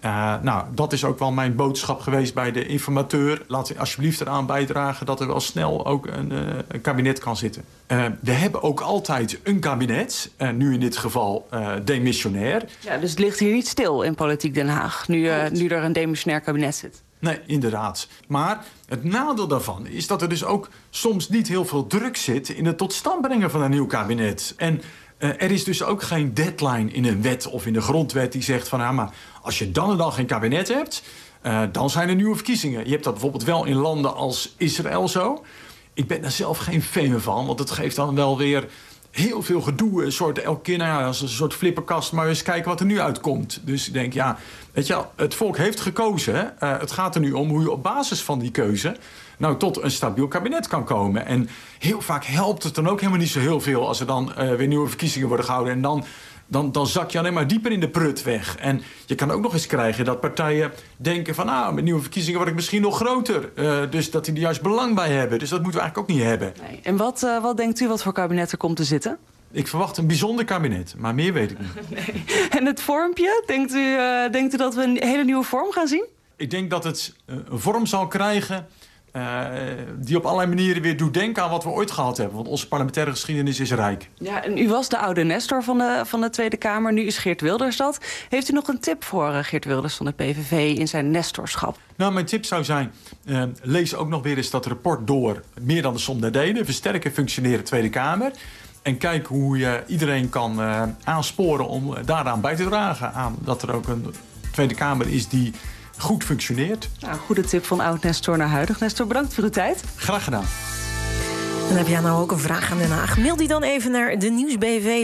dat is ook wel mijn boodschap geweest bij de informateur. Laat u alsjeblieft eraan bijdragen dat er wel snel ook een kabinet kan zitten. We hebben ook altijd een kabinet, nu in dit geval demissionair. Ja, dus het ligt hier niet stil in politiek Den Haag, nu er een demissionair kabinet zit. Nee, inderdaad. Maar het nadeel daarvan is dat er dus ook soms niet heel veel druk zit... in het tot stand brengen van een nieuw kabinet. En er is dus ook geen deadline in een wet of in de grondwet... die zegt van, maar als je dan en dan geen kabinet hebt... dan zijn er nieuwe verkiezingen. Je hebt dat bijvoorbeeld wel in landen als Israël zo. Ik ben daar zelf geen fan van, want het geeft dan wel weer... heel veel gedoe, een soort elke keer als een soort flipperkast... maar eens kijken wat er nu uitkomt. Dus ik denk, weet je, het volk heeft gekozen. Het gaat er nu om hoe je op basis van die keuze... nou tot een stabiel kabinet kan komen. En heel vaak helpt het dan ook helemaal niet zo heel veel... als er dan weer nieuwe verkiezingen worden gehouden... en dan zak je alleen maar dieper in de prut weg. En je kan ook nog eens krijgen dat partijen denken van... met nieuwe verkiezingen word ik misschien nog groter. Dus dat die er juist belang bij hebben. Dus dat moeten we eigenlijk ook niet hebben. Nee. En wat denkt u wat voor kabinet er komt te zitten? Ik verwacht een bijzonder kabinet, maar meer weet ik niet. Nee. En het vormpje? Denkt u dat we een hele nieuwe vorm gaan zien? Ik denk dat het een vorm zal krijgen... die op allerlei manieren weer doet denken aan wat we ooit gehad hebben. Want onze parlementaire geschiedenis is rijk. Ja, en u was de oude Nestor van de Tweede Kamer. Nu is Geert Wilders dat. Heeft u nog een tip voor Geert Wilders van de PVV in zijn nestorschap? Nou, mijn tip zou zijn... lees ook nog weer eens dat rapport door. Meer dan de som der delen. Versterken en functioneren Tweede Kamer. En kijk hoe je iedereen kan aansporen om daaraan bij te dragen. Aan dat er ook een Tweede Kamer is die... goed functioneert. Nou, goede tip van oud-Nestor naar huidig Nestor. Bedankt voor uw tijd. Graag gedaan. En heb jij nou ook een vraag aan Den Haag? Mail die dan even naar de Nieuwsbv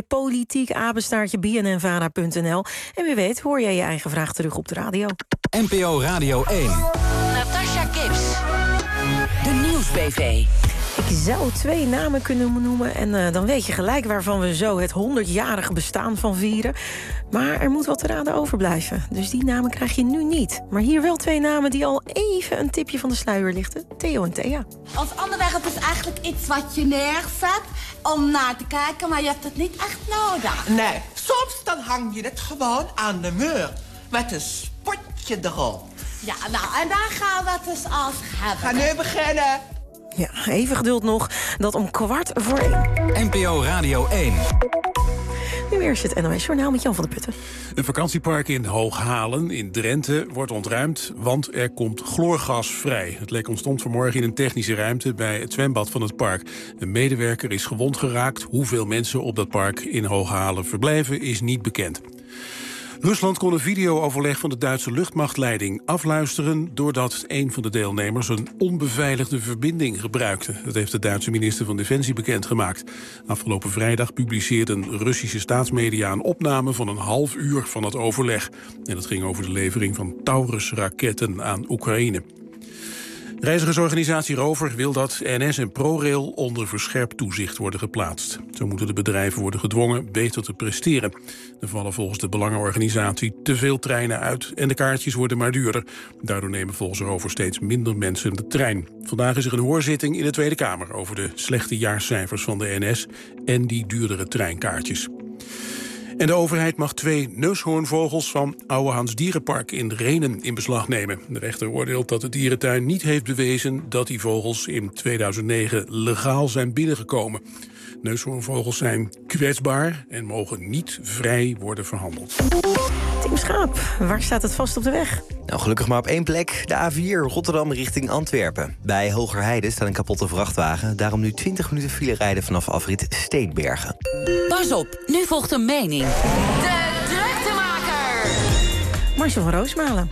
politiek@bnnvara.nl. En wie weet hoor jij je eigen vraag terug op de radio. NPO Radio 1. Natasha Gibbs. De Nieuwsbv. Ik zou 2 namen kunnen noemen en dan weet je gelijk waarvan we zo het 100-jarige bestaan van vieren. Maar er moet wat te raden overblijven. Dus die namen krijg je nu niet. Maar hier wel 2 namen die al even een tipje van de sluier lichten. Theo en Thea. Ons onderwerp is eigenlijk iets wat je neerzet om naar te kijken, maar je hebt het niet echt nodig. Nee, soms dan hang je het gewoon aan de muur. Met een spotje erop. Ja, nou, en daar gaan we het dus als hebben. Ga nu beginnen. Ja, even geduld nog. Dat om 1:15. NPO Radio 1. Nu eerst het NOS Journaal met Jan van der Putten. Een vakantiepark in Hooghalen in Drenthe wordt ontruimd, want er komt chloorgas vrij. Het lek ontstond vanmorgen in een technische ruimte bij het zwembad van het park. Een medewerker is gewond geraakt. Hoeveel mensen op dat park in Hooghalen verblijven is niet bekend. Rusland kon een videooverleg van de Duitse luchtmachtleiding afluisteren doordat een van de deelnemers een onbeveiligde verbinding gebruikte. Dat heeft de Duitse minister van Defensie bekendgemaakt. Afgelopen vrijdag publiceerden Russische staatsmedia een opname van een half uur van het overleg. En dat ging over de levering van Taurus-raketten aan Oekraïne. Reizigersorganisatie Rover wil dat NS en ProRail onder verscherpt toezicht worden geplaatst. Zo moeten de bedrijven worden gedwongen beter te presteren. Er vallen volgens de belangenorganisatie te veel treinen uit en de kaartjes worden maar duurder. Daardoor nemen volgens Rover steeds minder mensen de trein. Vandaag is er een hoorzitting in de Tweede Kamer over de slechte jaarcijfers van de NS en die duurdere treinkaartjes. En de overheid mag 2 neushoornvogels van Ouwehands Dierenpark in Rhenen in beslag nemen. De rechter oordeelt dat de dierentuin niet heeft bewezen dat die vogels in 2009 legaal zijn binnengekomen. Neushoornvogels zijn kwetsbaar en mogen niet vrij worden verhandeld. Tim Schaap, waar staat het vast op de weg? Nou, gelukkig maar op 1 plek. De A4 Rotterdam richting Antwerpen. Bij Hogerheide staat een kapotte vrachtwagen. Daarom nu 20 minuten file rijden vanaf afrit Steedbergen. Pas op, nu volgt een mening. De Druktemaker. Marcel van Roosmalen.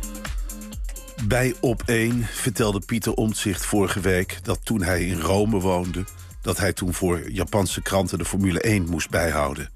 Bij Op1 vertelde Pieter Omtzigt vorige week dat toen hij in Rome woonde, dat hij toen voor Japanse kranten de Formule 1 moest bijhouden.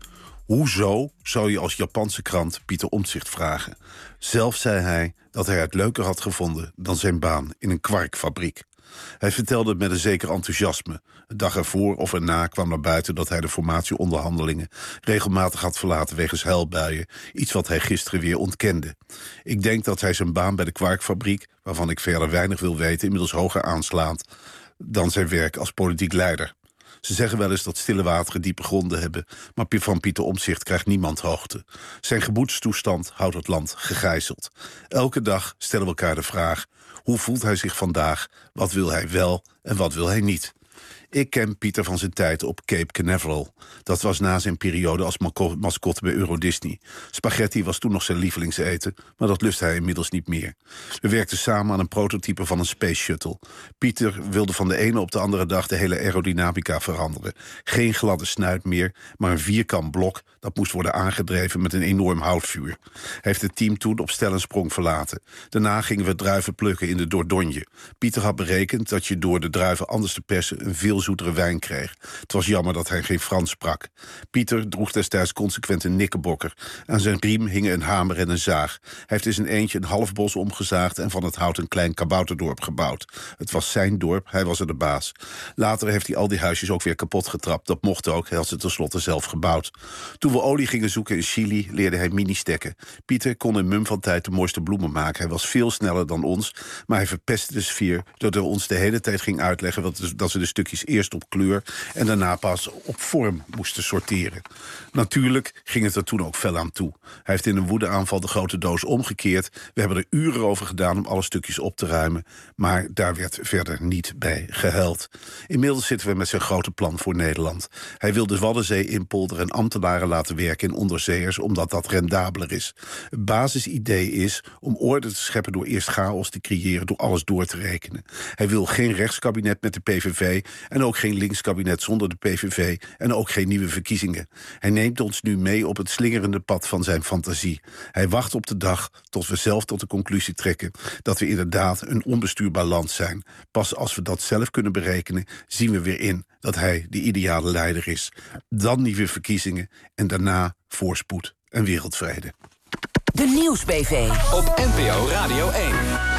Hoezo zou je als Japanse krant Pieter Omtzigt vragen? Zelf zei hij dat hij het leuker had gevonden dan zijn baan in een kwarkfabriek. Hij vertelde het met een zeker enthousiasme. De dag ervoor of erna kwam naar buiten dat hij de formatieonderhandelingen regelmatig had verlaten wegens huilbuien. Iets wat hij gisteren weer ontkende. Ik denk dat hij zijn baan bij de kwarkfabriek, waarvan ik verder weinig wil weten, inmiddels hoger aanslaat dan zijn werk als politiek leider. Ze zeggen wel eens dat stille wateren diepe gronden hebben, maar van Pieter Omtzigt krijgt niemand hoogte. Zijn gemoedstoestand houdt het land gegijzeld. Elke dag stellen we elkaar de vraag: hoe voelt hij zich vandaag? Wat wil hij wel en wat wil hij niet? Ik ken Pieter van zijn tijd op Cape Canaveral. Dat was na zijn periode als mascotte bij Euro Disney. Spaghetti was toen nog zijn lievelingseten, maar dat lust hij inmiddels niet meer. We werkten samen aan een prototype van een space shuttle. Pieter wilde van de ene op de andere dag de hele aerodynamica veranderen. Geen gladde snuit meer, maar een vierkant blok dat moest worden aangedreven met een enorm houtvuur. Hij heeft het team toen op stel en sprong verlaten. Daarna gingen we druiven plukken in de Dordogne. Pieter had berekend dat je door de druiven anders te persen een veel zoetere wijn kreeg. Het was jammer dat hij geen Frans sprak. Pieter droeg destijds consequent een knikkerbokker. Aan zijn riem hingen een hamer en een zaag. Hij heeft in zijn eentje een half bos omgezaagd en van het hout een klein kabouterdorp gebouwd. Het was zijn dorp, hij was er de baas. Later heeft hij al die huisjes ook weer kapot getrapt. Dat mocht ook, hij had ze tenslotte zelf gebouwd. Toen we olie gingen zoeken in Chili, leerde hij mini-stekken. Pieter kon in mum van tijd de mooiste bloemen maken. Hij was veel sneller dan ons, maar hij verpestte de sfeer doordat hij ons de hele tijd ging uitleggen dat we de stukjes eerst op kleur en daarna pas op vorm moesten sorteren. Natuurlijk ging het er toen ook fel aan toe. Hij heeft in een woedeaanval de grote doos omgekeerd. We hebben er uren over gedaan om alle stukjes op te ruimen, maar daar werd verder niet bij gehuild. Inmiddels zitten we met zijn grote plan voor Nederland. Hij wil de Waddenzee inpolderen en ambtenaren laten werken in onderzeeërs, omdat dat rendabeler is. Het basisidee is om orde te scheppen door eerst chaos te creëren, door alles door te rekenen. Hij wil geen rechtskabinet met de PVV en ook geen linkskabinet zonder de PVV en ook geen nieuwe verkiezingen. Hij neemt ons nu mee op het slingerende pad van zijn fantasie. Hij wacht op de dag tot we zelf tot de conclusie trekken dat we inderdaad een onbestuurbaar land zijn. Pas als we dat zelf kunnen berekenen, zien we weer in dat hij de ideale leider is. Dan nieuwe verkiezingen en daarna voorspoed en wereldvrede. De Nieuwsbv op NPO Radio 1.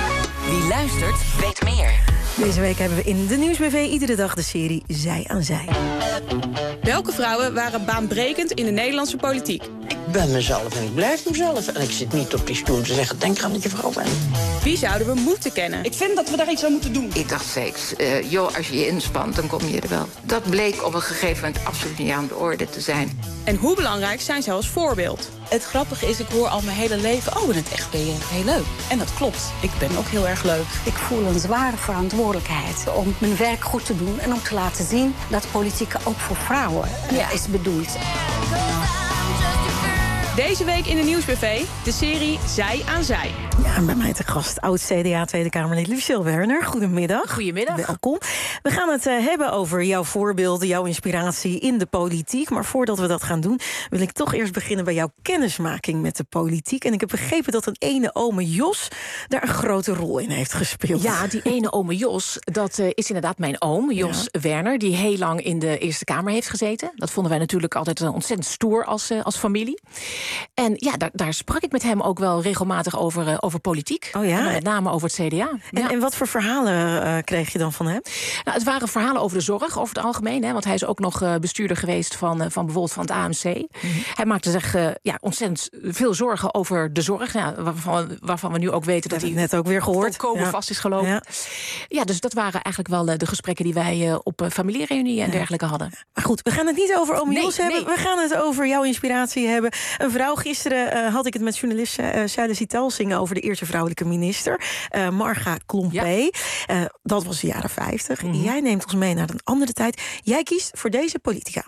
Wie luistert, weet meer. Deze week hebben we in de Nieuwsbv iedere dag de serie Zij aan Zij. Welke vrouwen waren baanbrekend in de Nederlandse politiek? Ik ben mezelf en ik blijf mezelf. En ik zit niet op die stoel te zeggen, denk aan dat je vrouw bent. Wie zouden we moeten kennen? Ik vind dat we daar iets aan moeten doen. Ik dacht steeds, als je je inspant, dan kom je er wel. Dat bleek op een gegeven moment absoluut niet aan de orde te zijn. En hoe belangrijk zijn zij als voorbeeld? Het grappige is, ik hoor al mijn hele leven, in het echt ben je heel leuk. En dat klopt, ik ben ook heel erg leuk. Ik voel een zware verantwoordelijkheid om mijn werk goed te doen en om te laten zien dat politiek ook voor vrouwen is bedoeld. Deze week in de Nieuwsbv, de serie Zij aan Zij. Ja, en bij mij te gast oud-CDA Tweede Kamerlid Lucille Werner. Goedemiddag. Goedemiddag. Welkom. We gaan het hebben over jouw voorbeelden, jouw inspiratie in de politiek. Maar voordat we dat gaan doen, wil ik toch eerst beginnen bij jouw kennismaking met de politiek. En ik heb begrepen dat een ene ome Jos daar een grote rol in heeft gespeeld. Ja, die ene ome Jos, dat is inderdaad mijn oom, Jos Werner, die heel lang in de Eerste Kamer heeft gezeten. Dat vonden wij natuurlijk altijd ontzettend stoer als familie. En ja, daar sprak ik met hem ook wel regelmatig over politiek. Oh ja? En met name over het CDA. En wat voor verhalen kreeg je dan van hem? Nou, het waren verhalen over de zorg, over het algemeen. Hè, want hij is ook nog bestuurder geweest van bijvoorbeeld van het AMC. Hij maakte zich ontzettend veel zorgen over de zorg. Ja, waarvan we nu ook weten dat hij net ook weer gehoord volkomen vast is gelopen. Ja, dus dat waren eigenlijk wel de gesprekken die wij op familiereunie en dergelijke hadden. Maar goed, we gaan het niet over oom Jos hebben. We gaan het over jouw inspiratie hebben. Een vrouw, gisteren had ik het met journalist Shaila Sitalsing over de eerste vrouwelijke minister, Marga Klompé. Dat was de jaren 50. Jij neemt ons mee naar een andere tijd. Jij kiest voor deze politica.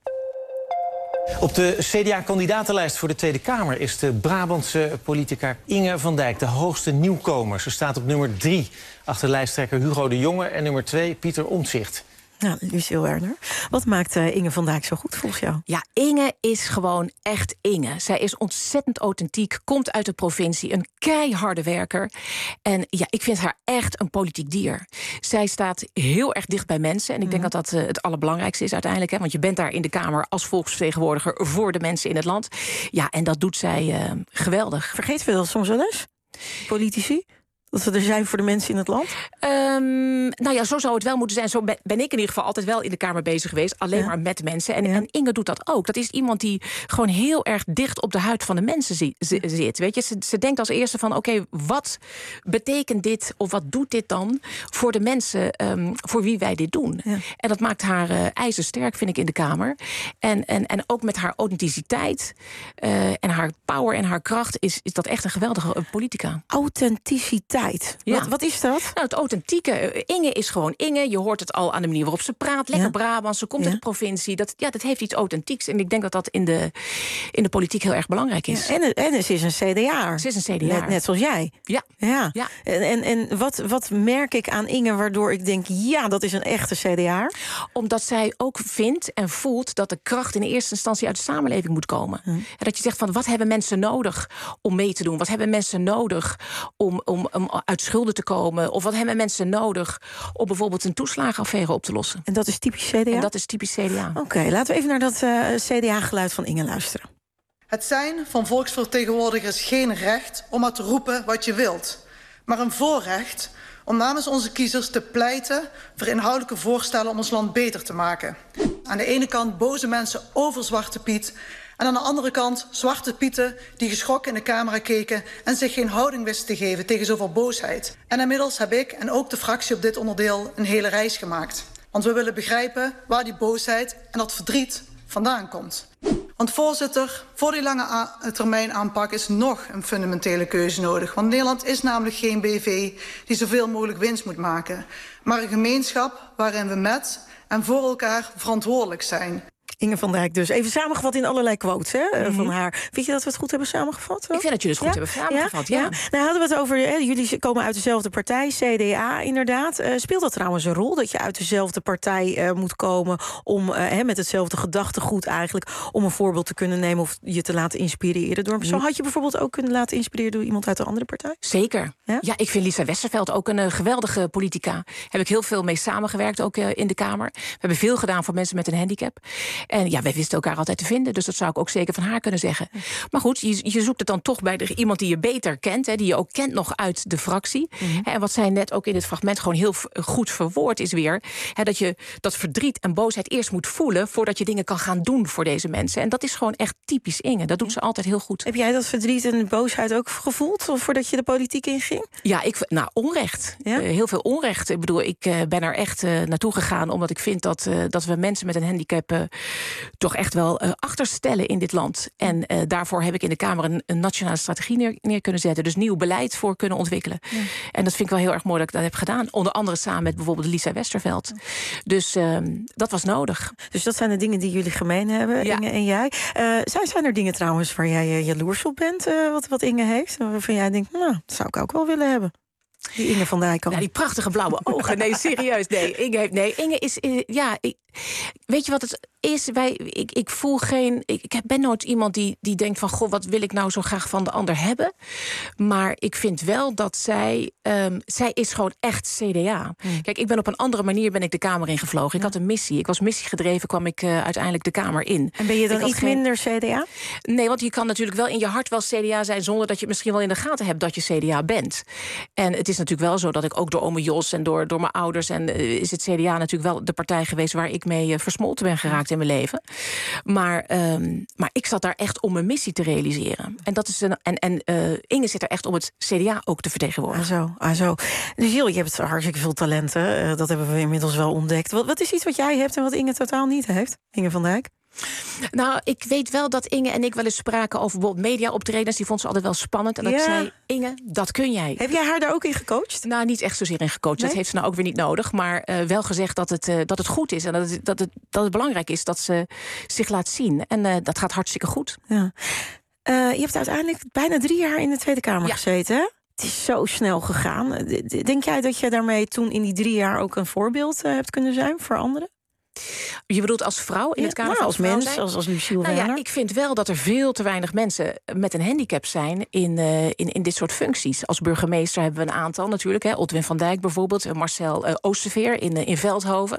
Op de CDA-kandidatenlijst voor de Tweede Kamer is de Brabantse politica Inge van Dijk de hoogste nieuwkomer. Ze staat op nummer 3 achter lijsttrekker Hugo de Jonge en nummer 2 Pieter Omtzigt. Nou, Luciel Werner, wat maakt Inge van Dijk zo goed volgens jou? Ja, Inge is gewoon echt Inge. Zij is ontzettend authentiek, komt uit de provincie, een keiharde werker. En ja, ik vind haar echt een politiek dier. Zij staat heel erg dicht bij mensen. En ik denk dat dat het allerbelangrijkste is uiteindelijk. Hè, want je bent daar in de Kamer als volksvertegenwoordiger voor de mensen in het land. Ja, en dat doet zij geweldig. Vergeet we dat soms wel eens? Politici? Dat ze er zijn voor de mensen in het land? Nou ja, zo zou het wel moeten zijn. Zo ben ik in ieder geval altijd wel in de Kamer bezig geweest. Alleen maar met mensen. En Inge doet dat ook. Dat is iemand die gewoon heel erg dicht op de huid van de mensen zit. Weet je? Ze denkt als eerste van oké, wat betekent dit of wat doet dit dan voor de mensen voor wie wij dit doen? Ja. En dat maakt haar ijzersterk, vind ik, in de Kamer. En ook met haar authenticiteit en haar power en haar kracht is dat echt een geweldige politica. Authenticiteit. Ja. Wat is dat? Nou, het authentieke. Inge is gewoon Inge. Je hoort het al aan de manier waarop ze praat. Lekker Brabants, ze komt uit de provincie. Dat heeft iets authentieks. En ik denk dat dat in de politiek heel erg belangrijk is. Ja, en ze is een CDA'er. Ze is een CDA'er. Net zoals jij. Ja. En wat merk ik aan Inge waardoor ik denk, ja, dat is een echte CDA'er? Omdat zij ook vindt en voelt dat de kracht in eerste instantie uit de samenleving moet komen. En dat je zegt van, wat hebben mensen nodig om mee te doen? Wat hebben mensen nodig om uit schulden te komen? Of wat hebben mensen nodig om bijvoorbeeld een toeslagenaffaire op te lossen? En dat is typisch CDA? En dat is typisch CDA. Oké, laten we even naar dat CDA-geluid van Inge luisteren. Het zijn van volksvertegenwoordiger is geen recht om maar te roepen wat je wilt, maar een voorrecht om namens onze kiezers te pleiten voor inhoudelijke voorstellen om ons land beter te maken. Aan de ene kant boze mensen over Zwarte Piet en aan de andere kant Zwarte Pieten die geschrokken in de camera keken en zich geen houding wisten te geven tegen zoveel boosheid. En inmiddels heb ik en ook de fractie op dit onderdeel een hele reis gemaakt. Want we willen begrijpen waar die boosheid en dat verdriet vandaan komt. Want voorzitter, voor die lange termijn aanpak is nog een fundamentele keuze nodig. Want Nederland is namelijk geen BV die zoveel mogelijk winst moet maken, maar een gemeenschap waarin we met en voor elkaar verantwoordelijk zijn. Inge van Dijk dus. Even samengevat in allerlei quotes van haar. Vind je dat we het goed hebben samengevat? Ik vind dat jullie het goed hebben samengevat, ja. Nou hadden we het over, jullie komen uit dezelfde partij, CDA inderdaad. Speelt dat trouwens een rol, dat je uit dezelfde partij moet komen om met hetzelfde gedachtegoed eigenlijk, om een voorbeeld te kunnen nemen of je te laten inspireren door hem? Zo had je bijvoorbeeld ook kunnen laten inspireren door iemand uit een andere partij? Zeker. Ja, ik vind Lisa Westerveld ook een geweldige politica. Heb ik heel veel mee samengewerkt, ook in de Kamer. We hebben veel gedaan voor mensen met een handicap. En ja, wij wisten elkaar altijd te vinden. Dus dat zou ik ook zeker van haar kunnen zeggen. Maar goed, je zoekt het dan toch bij iemand die je beter kent. Die je ook kent nog uit de fractie. En wat zij net ook in dit fragment gewoon heel goed verwoord is weer. Dat je dat verdriet en boosheid eerst moet voelen voordat je dingen kan gaan doen voor deze mensen. En dat is gewoon echt typisch Inge. Dat doet ze altijd heel goed. Heb jij dat verdriet en boosheid ook gevoeld voordat je de politiek inging? Ja, onrecht. Ja? Heel veel onrecht. Ik bedoel, ik ben er echt naartoe gegaan omdat ik vind dat we mensen met een handicap toch echt wel achterstellen in dit land. En daarvoor heb ik in de Kamer een nationale strategie neer kunnen zetten. Dus nieuw beleid voor kunnen ontwikkelen. Ja. En dat vind ik wel heel erg mooi dat ik dat heb gedaan. Onder andere samen met bijvoorbeeld Lisa Westerveld. Dus dat was nodig. Dus dat zijn de dingen die jullie gemeen hebben, Inge en jij. Zijn er dingen trouwens waar jij jaloers op bent, wat Inge heeft? Waarvan jij denkt, nou, dat zou ik ook wel willen hebben. Die Inge van Dijk kan. Ja, die prachtige blauwe ogen. Nee, serieus. Nee, Inge is... weet je wat het is? Ik voel geen... Ik ben nooit iemand die denkt van, goh, wat wil ik nou zo graag van de ander hebben? Maar ik vind wel dat zij zij is gewoon echt CDA. Kijk, ik ben op een andere manier de Kamer ingevlogen. Ik had een missie. Ik was missiegedreven, kwam ik uiteindelijk de Kamer in. En ben je dan iets minder CDA? Nee, want je kan natuurlijk wel in je hart wel CDA zijn... zonder dat je het misschien wel in de gaten hebt dat je CDA bent. En het is natuurlijk wel zo dat ik ook door ome Jos en door mijn ouders... en is het CDA natuurlijk wel de partij geweest... waar ik mee versmolten ben geraakt in mijn leven. Maar ik zat daar echt om mijn missie te realiseren. En dat is Inge zit er echt om het CDA ook te vertegenwoordigen. Zo. Dus Jill, je hebt hartstikke veel talenten. Dat hebben we inmiddels wel ontdekt. Wat is iets wat jij hebt en wat Inge totaal niet heeft? Inge van Dijk? Nou, ik weet wel dat Inge en ik wel eens spraken over bijvoorbeeld mediaoptredens. Die vond ze altijd wel spannend. En dat ik zei, Inge, dat kun jij. Heb jij haar daar ook in gecoacht? Nou, niet echt zozeer in gecoacht. Nee? Dat heeft ze nou ook weer niet nodig. Maar wel gezegd dat het goed is. En dat het belangrijk is dat ze zich laat zien. En dat gaat hartstikke goed. Ja. Je hebt uiteindelijk bijna 3 jaar in de Tweede Kamer gezeten, hè? Het is zo snel gegaan. Denk jij dat je daarmee toen in die 3 jaar ook een voorbeeld hebt kunnen zijn voor anderen? Je bedoelt als vrouw in het kader van als mens, als Luciel Werner? Ja, ik vind wel dat er veel te weinig mensen met een handicap zijn in dit soort functies. Als burgemeester hebben we een aantal natuurlijk. Hè. Otwin van Dijk bijvoorbeeld, Marcel Oosterveer in Veldhoven.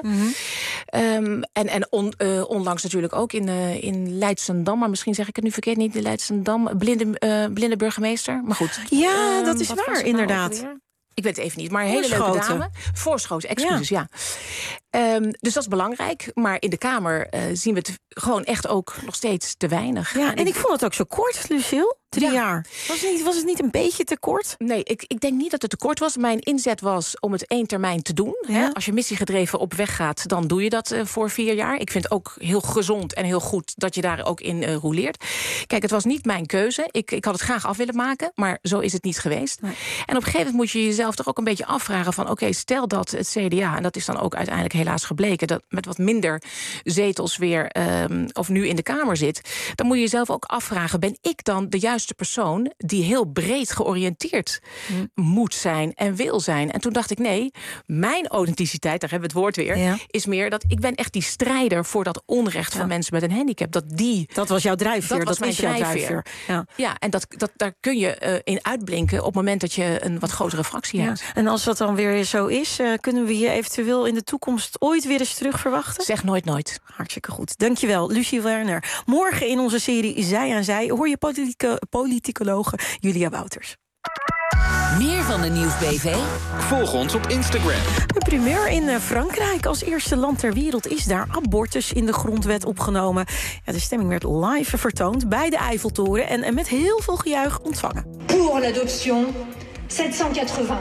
Onlangs natuurlijk ook in Leidschendam, maar misschien zeg ik het nu verkeerd, niet in Leidschendam, blinde burgemeester. Maar goed. Ja, dat is waar, inderdaad. Ik weet het even niet, maar een hele leuke dame. Voorschoten, excuses, ja. Dus dat is belangrijk. Maar in de Kamer zien we het gewoon echt ook nog steeds te weinig. Ja, en ik vond het ook zo kort, Luciel. 3 jaar. Was het niet een beetje te kort? Nee, ik denk niet dat het te kort was. Mijn inzet was om het 1 termijn te doen. Ja. Als je missiegedreven op weg gaat, dan doe je dat voor 4 jaar. Ik vind het ook heel gezond en heel goed dat je daar ook in roleert. Kijk, het was niet mijn keuze. Ik had het graag af willen maken, maar zo is het niet geweest. Nee. En op een gegeven moment moet je jezelf toch ook een beetje afvragen van oké, stel dat het CDA, en dat is dan ook uiteindelijk helaas gebleken, dat met wat minder zetels weer of nu in de Kamer zit, dan moet je jezelf ook afvragen, ben ik dan de juiste persoon die heel breed georiënteerd moet zijn en wil zijn? En toen dacht ik, nee, mijn authenticiteit, daar hebben we het woord weer, is meer dat ik ben echt die strijder voor dat onrecht van mensen met een handicap. Dat was jouw drijfveer, dat is jouw drijfveer. Ja, en daar kun je in uitblinken op het moment dat je een wat grotere fractie hebt. En als dat dan weer zo is, kunnen we je eventueel in de toekomst ooit weer eens terug verwachten? Zeg nooit nooit. Hartstikke goed. Dankjewel, Luciel Werner. Morgen in onze serie Zij aan Zij hoor je politicologe Julia Wouters. Meer van de Nieuwsbv? Volg ons op Instagram. De primeur in Frankrijk. Als eerste land ter wereld is daar abortus in de grondwet opgenomen. Ja, de stemming werd live vertoond bij de Eiffeltoren en met heel veel gejuich ontvangen. Pour l'adoption, 780.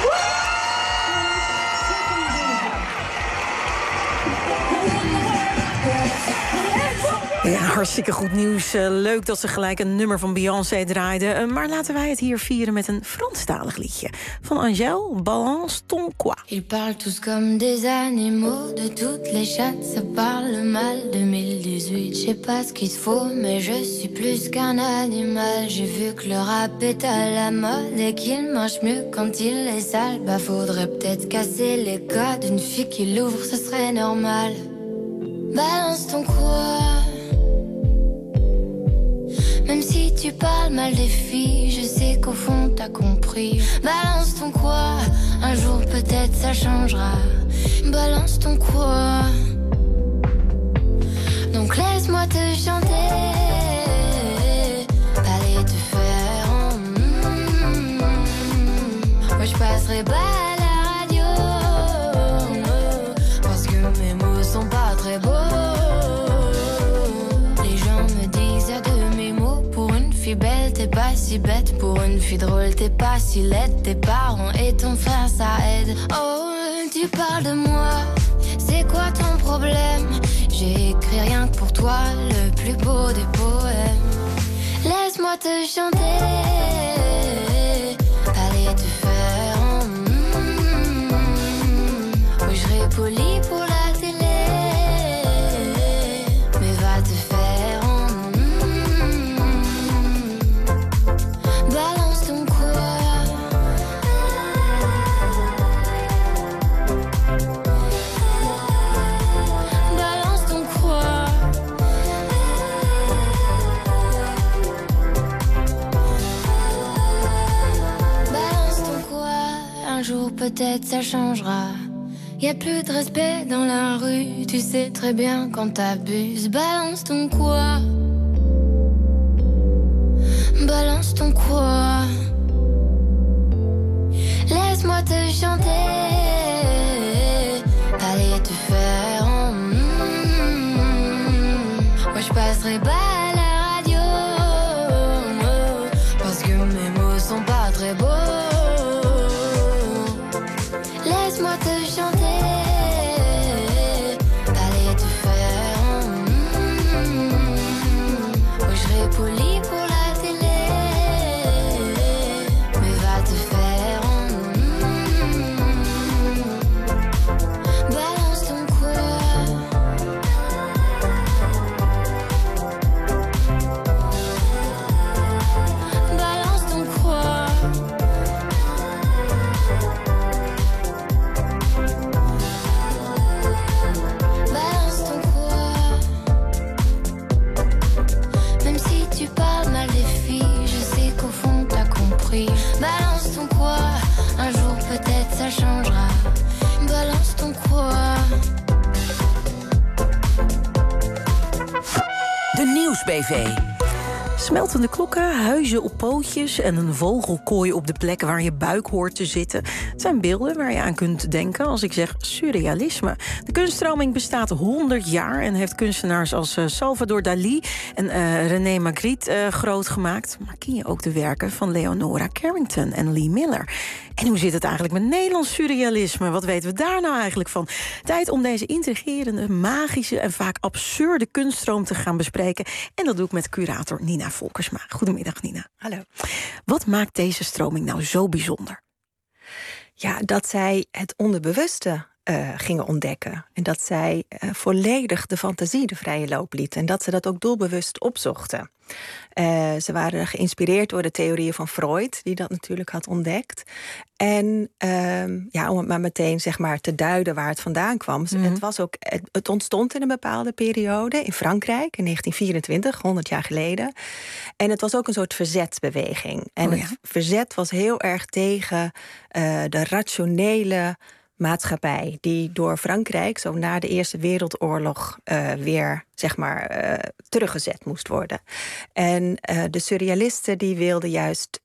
Ja, hartstikke goed nieuws. Leuk dat ze gelijk een nummer van Beyoncé draaiden. Maar laten wij het hier vieren met een Franstalig liedje. Van Angèle, Balance ton quoi. Ils parlent tous comme des animaux, de toutes les chattes, ça parle mal. 2018, je sais pas ce qu'il te faut, mais je suis plus qu'un animal. J'ai vu que le rap est à la mode et qu'il marche mieux quand il est sale. Bah faudrait peut-être casser les codes, une fille qui l'ouvre, ce serait normal. Balance ton quoi. Même si tu parles mal des filles, je sais qu'au fond t'as compris. Balance ton quoi, un jour peut-être ça changera. Balance ton quoi. Donc laisse-moi te chanter, aller te faire Moi je passerai pas à la radio, parce que mes mots sont pas très beaux. Les gens me disent à demi-mot, pour une fille belle t'es pas si bête. Pour une fille drôle t'es pas si laide. Tes parents et ton frère ça aide. Oh, tu parles de moi, c'est quoi ton problème? J'ai écrit rien que pour toi, le plus beau des poèmes. Laisse-moi te chanter, aller te faire Oui, je serai poli pour la télé, mais va te faire Balance ton quoi. Balance ton quoi. Balance ton quoi. peut-être ça changera. Y a plus de respect dans la rue, tu sais très bien quand t'abuses. Balance ton quoi? Balance ton quoi? Laisse-moi te chanter, allez te faire. Moi je passerai pas à la radio, parce que mes mots sont pas très beaux. Laisse-moi te chanter, allez te faire. Moi je serai poli pour la télé, mais va te faire. Balance ton quoi? Balance ton quoi? Balance ton quoi? Même si tu parles mal des filles, je sais qu'au fond t'as compris. Balance ton quoi? Un jour peut-être ça changera. Balance ton quoi? De Nieuwsbv. Smeltende klokken, huizen op pootjes en een vogelkooi op de plek waar je buik hoort te zitten. Het zijn beelden waar je aan kunt denken als ik zeg surrealisme. De kunststroming bestaat 100 jaar en heeft kunstenaars als Salvador Dalí en René Magritte groot gemaakt. Maar ken je ook de werken van Leonora Carrington en Lee Miller? En hoe zit het eigenlijk met Nederlands surrealisme? Wat weten we daar nou eigenlijk van? Tijd om deze intrigerende, magische en vaak absurde kunststroom te gaan bespreken. En dat doe ik met curator Nina Volkersma. Goedemiddag, Nina. Hallo. Wat maakt deze stroming nou zo bijzonder? Ja, dat zij het onderbewuste gingen ontdekken. En dat zij volledig de fantasie de vrije loop lieten. En dat ze dat ook doelbewust opzochten. Ze waren geïnspireerd door de theorieën van Freud, die dat natuurlijk had ontdekt. En om het maar meteen zeg maar te duiden waar het vandaan kwam. Het ontstond in een bepaalde periode in Frankrijk in 1924, 100 jaar geleden. En het was ook een soort verzetsbeweging. En het verzet was heel erg tegen de rationele maatschappij die door Frankrijk zo na de Eerste Wereldoorlog weer zeg maar teruggezet moest worden. En de surrealisten die wilden juist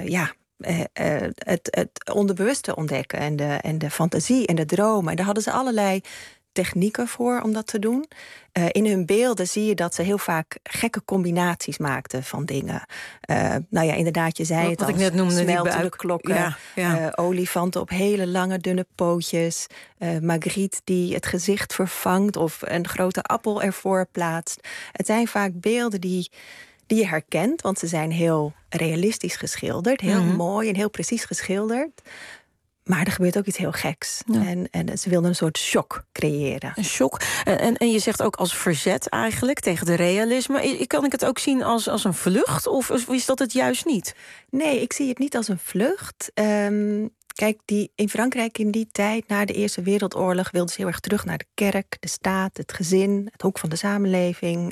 het onderbewuste ontdekken en de fantasie en de dromen. En daar hadden ze allerlei technieken voor om dat te doen. In hun beelden zie je dat ze heel vaak gekke combinaties maakten van dingen. Inderdaad, je zei het al. Wat ik net noemde, smeltende klokken, olifanten op hele lange, dunne pootjes. Magritte die het gezicht vervangt of een grote appel ervoor plaatst. Het zijn vaak beelden die je herkent, want ze zijn heel realistisch geschilderd. Heel mooi en heel precies geschilderd. Maar er gebeurt ook iets heel geks. Ja. En ze wilden een soort shock creëren. Een shock. En je zegt ook als verzet eigenlijk tegen de realisme. Kan ik het ook zien als een vlucht? Of is dat het juist niet? Nee, ik zie het niet als een vlucht. Kijk, in Frankrijk in die tijd, na de Eerste Wereldoorlog, wilden ze heel erg terug naar de kerk, de staat, het gezin, het hoek van de samenleving.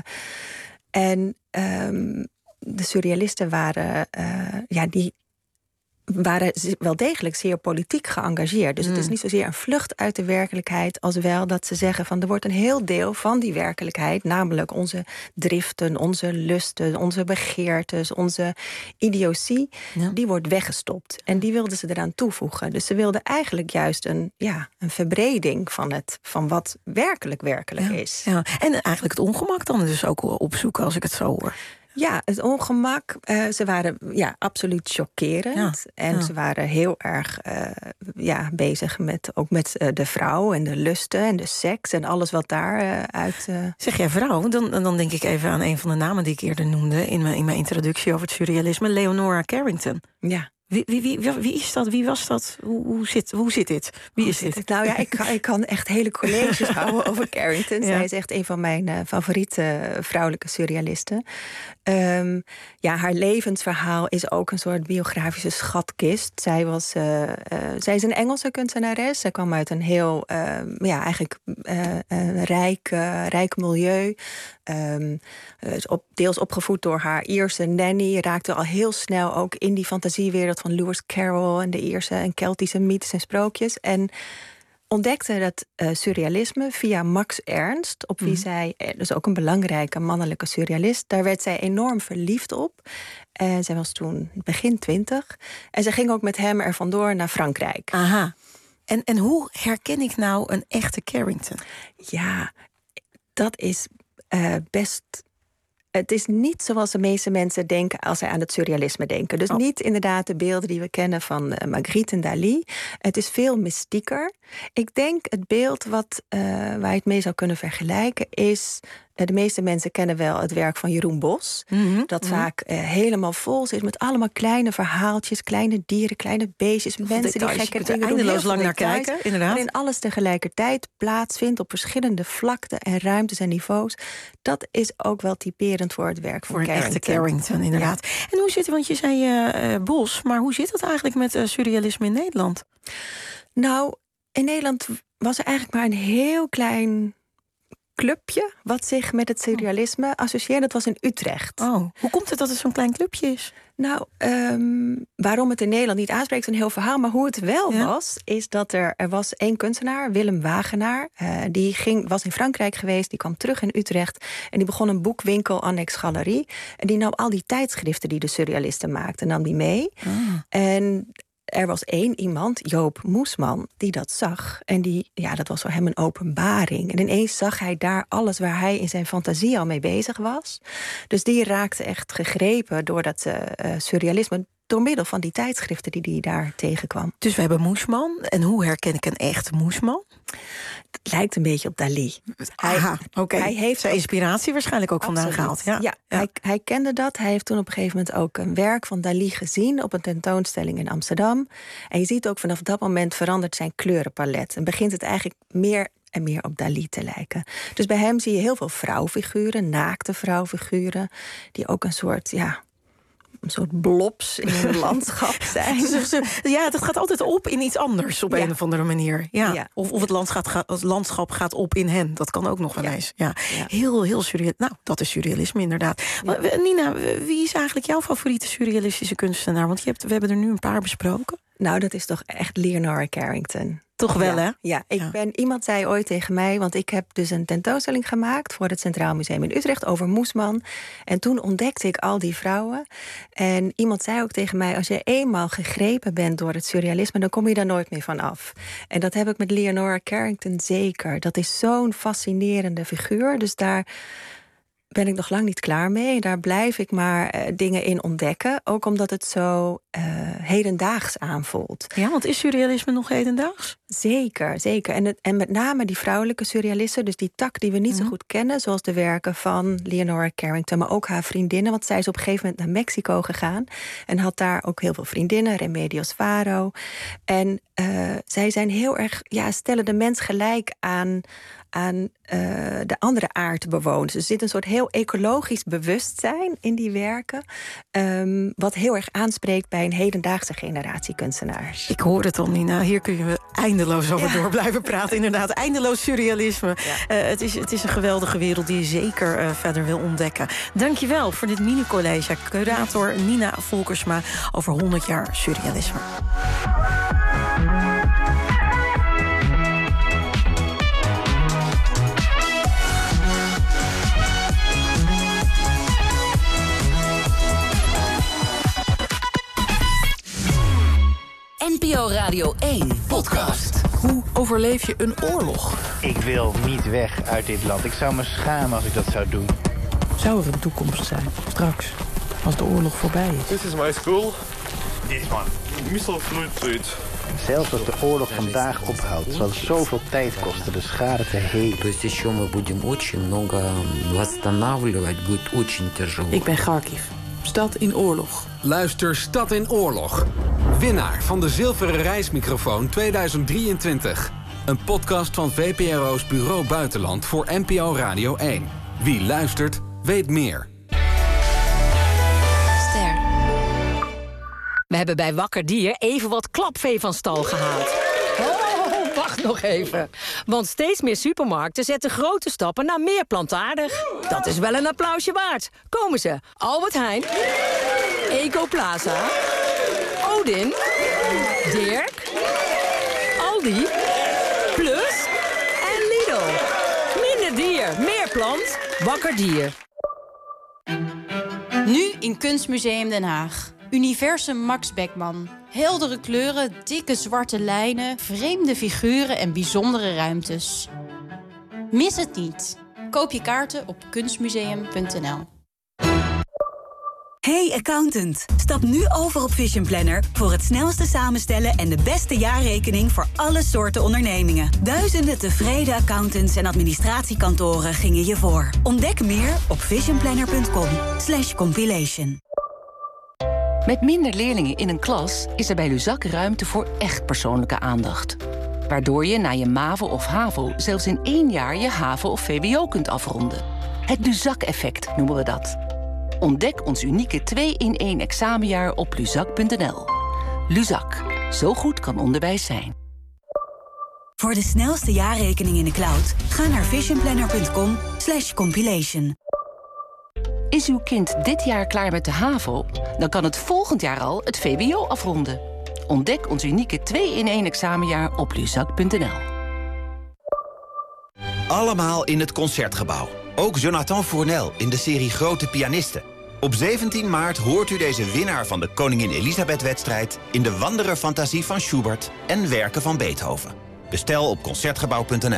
De surrealisten waren wel degelijk zeer politiek geëngageerd. Dus het is niet zozeer een vlucht uit de werkelijkheid, als wel dat ze zeggen van er wordt een heel deel van die werkelijkheid, namelijk onze driften, onze lusten, onze begeertes, onze idiotie, die wordt weggestopt. En die wilden ze eraan toevoegen. Dus ze wilden eigenlijk juist een verbreding van wat werkelijk is. Ja. En eigenlijk het ongemak dan dus ook opzoeken, als ik het zo hoor. Ja, het ongemak. Ze waren absoluut chockerend. Ze waren heel erg bezig met de vrouw en de lusten en de seks en alles wat daaruit. Zeg jij vrouw? Dan denk ik even aan een van de namen die ik eerder noemde in mijn introductie over het surrealisme, Leonora Carrington. Ja. Wie is dat? Wie was dat? Hoe zit dit? Wie is dit? Nou ja, ik kan echt hele colleges houden over Carrington. Ja. Zij is echt een van mijn favoriete vrouwelijke surrealisten. Haar levensverhaal is ook een soort biografische schatkist. Zij is een Engelse kunstenares. Zij kwam uit een heel rijk milieu. Deels opgevoed door haar Ierse nanny. Raakte al heel snel ook in die fantasiewereld wereld van Lewis Carroll en de Ierse en Keltische mythes en sprookjes. En ontdekte dat surrealisme via Max Ernst, op wie zij, dus ook een belangrijke mannelijke surrealist, daar werd zij enorm verliefd op. En zij was toen begin 20. En zij ging ook met hem er vandoor naar Frankrijk. Aha. En hoe herken ik nou een echte Carrington? Ja, dat is best... Het is niet zoals de meeste mensen denken als zij aan het surrealisme denken. Dus niet inderdaad de beelden die we kennen van Magritte en Dali. Het is veel mystieker. Ik denk het beeld waar je het mee zou kunnen vergelijken is... De meeste mensen kennen wel het werk van Jeroen Bos. Dat vaak helemaal vol zit met allemaal kleine verhaaltjes, kleine dieren, kleine beestjes, mensen die gekke dingen doen. Eindeloos lang naar kijken, inderdaad. Waarin alles tegelijkertijd plaatsvindt op verschillende vlakten en ruimtes en niveaus. Dat is ook wel typerend voor het werk van Carrington. Voor een echte Carrington, inderdaad. Ja. En hoe zit het, want je zei Bos, maar hoe zit het eigenlijk met surrealisme in Nederland? Nou, in Nederland was er eigenlijk maar een heel klein clubje wat zich met het surrealisme associeerde. Dat was in Utrecht. Oh, hoe komt het dat het zo'n klein clubje is? Nou, waarom het in Nederland niet aanspreekt, is een heel verhaal. Maar hoe het wel was, is dat er was één kunstenaar, Willem Wagenaar. Die was in Frankrijk geweest, die kwam terug in Utrecht. En die begon een boekwinkel, annex galerie. En die nam al die tijdschriften die de surrealisten maakten, nam die mee. En er was één iemand, Joop Moesman, die dat zag. En dat was voor hem een openbaring. En ineens zag hij daar alles waar hij in zijn fantasie al mee bezig was. Dus die raakte echt gegrepen door dat surrealisme, door middel van die tijdschriften die hij daar tegenkwam. Dus we hebben Moesman. En hoe herken ik een echte Moesman? Het lijkt een beetje op Dali. Hij heeft zijn inspiratie waarschijnlijk ook vandaan gehaald. Ja. Hij kende dat. Hij heeft toen op een gegeven moment ook een werk van Dali gezien op een tentoonstelling in Amsterdam. En je ziet ook vanaf dat moment verandert zijn kleurenpalet. En begint het eigenlijk meer en meer op Dali te lijken. Dus bij hem zie je heel veel vrouwfiguren, naakte vrouwfiguren, die ook een soort blobs in een landschap zijn. Ja, dat gaat altijd op in iets anders op een of andere manier. Ja. Of het landschap gaat op in hen. Dat kan ook nog wel eens. Ja. Heel surreal. Nou, dat is surrealisme inderdaad. Maar, Nina, wie is eigenlijk jouw favoriete surrealistische kunstenaar? Want we hebben er nu een paar besproken. Nou, dat is toch echt Leonora Carrington. Toch wel, hè? Ja, iemand zei ooit tegen mij, want ik heb dus een tentoonstelling gemaakt voor het Centraal Museum in Utrecht over Moesman. En toen ontdekte ik al die vrouwen. En iemand zei ook tegen mij, als je eenmaal gegrepen bent door het surrealisme, dan kom je daar nooit meer van af. En dat heb ik met Leonora Carrington zeker. Dat is zo'n fascinerende figuur. Dus daar ben ik nog lang niet klaar mee. Daar blijf ik maar dingen in ontdekken. Ook omdat het zo hedendaags aanvoelt. Ja, want is surrealisme nog hedendaags? Zeker. En met name die vrouwelijke surrealisten, dus die tak die we niet zo goed kennen, zoals de werken van Leonora Carrington, maar ook haar vriendinnen. Want zij is op een gegeven moment naar Mexico gegaan en had daar ook heel veel vriendinnen, Remedios Varo. En zij zijn heel erg, stellen de mens gelijk aan de andere aardbewoners. Er zit een soort heel ecologisch bewustzijn in die werken, wat heel erg aanspreekt bij een hedendaagse generatie kunstenaars. Ik hoor het al, Nina. Hier kun je eindeloos over door blijven praten. Inderdaad, eindeloos surrealisme. Ja. Het is een geweldige wereld die je zeker verder wil ontdekken. Dankjewel voor dit mini-college. Curator Nina Volkersma over 100 jaar surrealisme. NPO Radio 1 podcast. Hoe overleef je een oorlog? Ik wil niet weg uit dit land. Ik zou me schamen als ik dat zou doen. Zou er een toekomst zijn, straks, als de oorlog voorbij is? This is my school. This one. Missile fluid. Zelfs als de oorlog vandaag ophoudt, zal het zoveel tijd kosten de schade te helen. Ik ben Kharkiv, stad in oorlog. Luister Stad in Oorlog. Winnaar van de Zilveren Reismicrofoon 2023. Een podcast van VPRO's Bureau Buitenland voor NPO Radio 1. Wie luistert, weet meer. Ster. We hebben bij Wakker Dier even wat klapvee van stal gehaald. Oh, wacht nog even. Want steeds meer supermarkten zetten grote stappen naar meer plantaardig. Dat is wel een applausje waard. Komen ze. Albert Heijn. Ecoplaza. Odin, Dirk, Aldi, Plus en Lidl. Minder dier, meer plant, wakker dier. Nu in Kunstmuseum Den Haag. Universum Max Beckmann. Heldere kleuren, dikke zwarte lijnen, vreemde figuren en bijzondere ruimtes. Mis het niet. Koop je kaarten op kunstmuseum.nl. Hey accountant, stap nu over op Vision Planner voor het snelste samenstellen en de beste jaarrekening voor alle soorten ondernemingen. Duizenden tevreden accountants en administratiekantoren gingen je voor. Ontdek meer op visionplanner.com/compilation. Met minder leerlingen in een klas is er bij Luzak ruimte voor echt persoonlijke aandacht. Waardoor je na je MAVO of HAVO zelfs in 1 jaar je HAVO of VWO kunt afronden. Het Luzak-effect noemen we dat. Ontdek ons unieke 2-in-1 examenjaar op luzak.nl. Luzak. Zo goed kan onderwijs zijn. Voor de snelste jaarrekening in de cloud, ga naar visionplanner.com/compilation. Is uw kind dit jaar klaar met de HAVO? Dan kan het volgend jaar al het VWO afronden. Ontdek ons unieke 2-in-1 examenjaar op luzak.nl. Allemaal in het Concertgebouw. Ook Jonathan Fournel in de serie Grote Pianisten. Op 17 maart hoort u deze winnaar van de Koningin Elisabeth-wedstrijd... in de Wanderer-fantasie van Schubert en werken van Beethoven. Bestel op Concertgebouw.nl.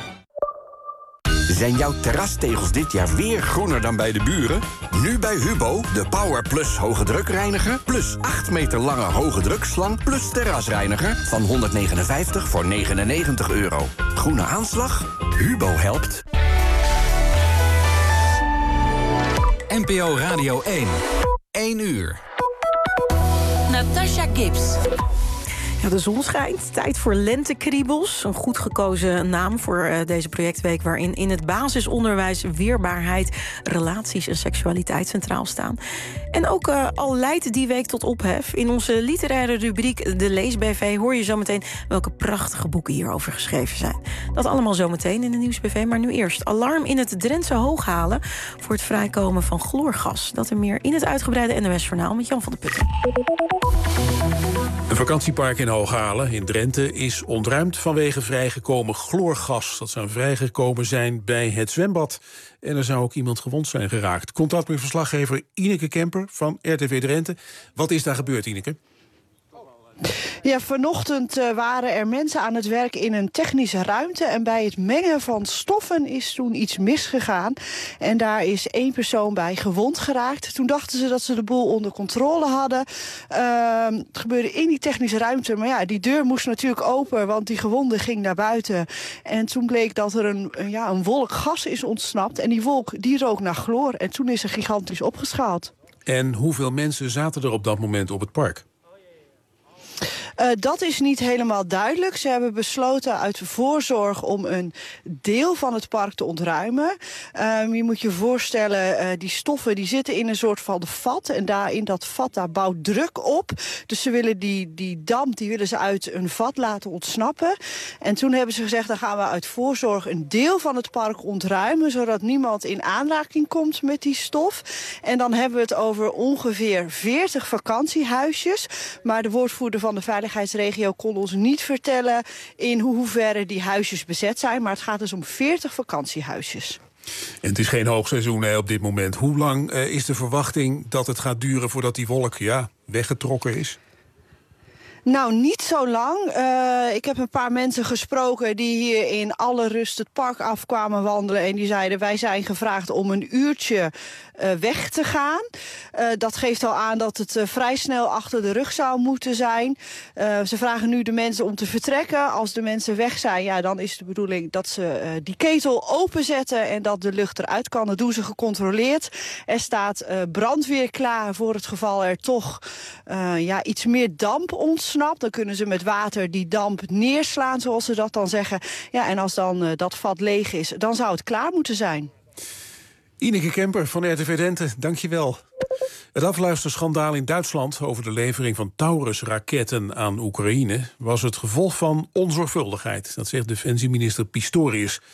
Zijn jouw terrastegels dit jaar weer groener dan bij de buren? Nu bij Hubo, de Power Plus hoge drukreiniger... plus 8 meter lange hoge drukslang plus terrasreiniger... van 159 voor €99. Groene aanslag? Hubo helpt. NPO Radio 1. 1 uur. Natasha Gibbs. Ja, de zon schijnt. Tijd voor lentekriebels. Een goed gekozen naam voor deze projectweek... waarin in het basisonderwijs weerbaarheid, relaties en seksualiteit centraal staan. En ook al leidt die week tot ophef. In onze literaire rubriek De Lees-BV hoor je zometeen welke prachtige boeken hierover geschreven zijn. Dat allemaal zometeen in de Nieuws-BV. Maar nu eerst alarm in het Drentse Hooghalen voor het vrijkomen van chloorgas. Dat en meer in het uitgebreide NOS-journaal met Jan van der Putten. Een vakantiepark in Hooghalen in Drenthe is ontruimd vanwege vrijgekomen chloorgas. Dat zou vrijgekomen zijn bij het zwembad. En er zou ook iemand gewond zijn geraakt. Contact met verslaggever Ineke Kemper van RTV Drenthe. Wat is daar gebeurd, Ineke? Ja, vanochtend waren er mensen aan het werk in een technische ruimte. En bij het mengen van stoffen is toen iets misgegaan. En daar is 1 persoon bij gewond geraakt. Toen dachten ze dat ze de boel onder controle hadden. Het gebeurde in die technische ruimte. Maar ja, die deur moest natuurlijk open, want die gewonde ging naar buiten. En toen bleek dat er een wolk gas is ontsnapt. En die wolk die rook naar chloor. En toen is er gigantisch opgeschaald. En hoeveel mensen zaten er op dat moment op het park? Dat is niet helemaal duidelijk. Ze hebben besloten uit voorzorg om een deel van het park te ontruimen. Je moet je voorstellen, die stoffen die zitten in een soort van vat. En daar in dat vat daar bouwt druk op. Dus ze willen die damp die willen ze uit een vat laten ontsnappen. En toen hebben ze gezegd, dan gaan we uit voorzorg een deel van het park ontruimen, zodat niemand in aanraking komt met die stof. En dan hebben we het over ongeveer 40 vakantiehuisjes. Maar de woordvoerder van de veiligheidsregio kon ons niet vertellen in hoeverre die huisjes bezet zijn. Maar het gaat dus om 40 vakantiehuisjes. En het is geen hoogseizoen op dit moment. Hoe lang is de verwachting dat het gaat duren voordat die wolk weggetrokken is? Nou, niet zo lang. Ik heb een paar mensen gesproken die hier in alle rust het park afkwamen wandelen. En die zeiden, wij zijn gevraagd om een uurtje weg te gaan. Dat geeft al aan dat het vrij snel achter de rug zou moeten zijn. Ze vragen nu de mensen om te vertrekken. Als de mensen weg zijn, dan is de bedoeling dat ze die ketel openzetten en dat de lucht eruit kan. Dat doen ze gecontroleerd. Er staat brandweer klaar voor het geval er toch iets meer damp ontsnapt. Dan kunnen ze met water die damp neerslaan, zoals ze dat dan zeggen. Ja, en als dan dat vat leeg is, dan zou het klaar moeten zijn. Ineke Kemper van RTV Drenthe, dank je wel. Het afluisterschandaal in Duitsland over de levering van Taurus-raketten aan Oekraïne was het gevolg van onzorgvuldigheid. Dat zegt defensieminister Pistorius.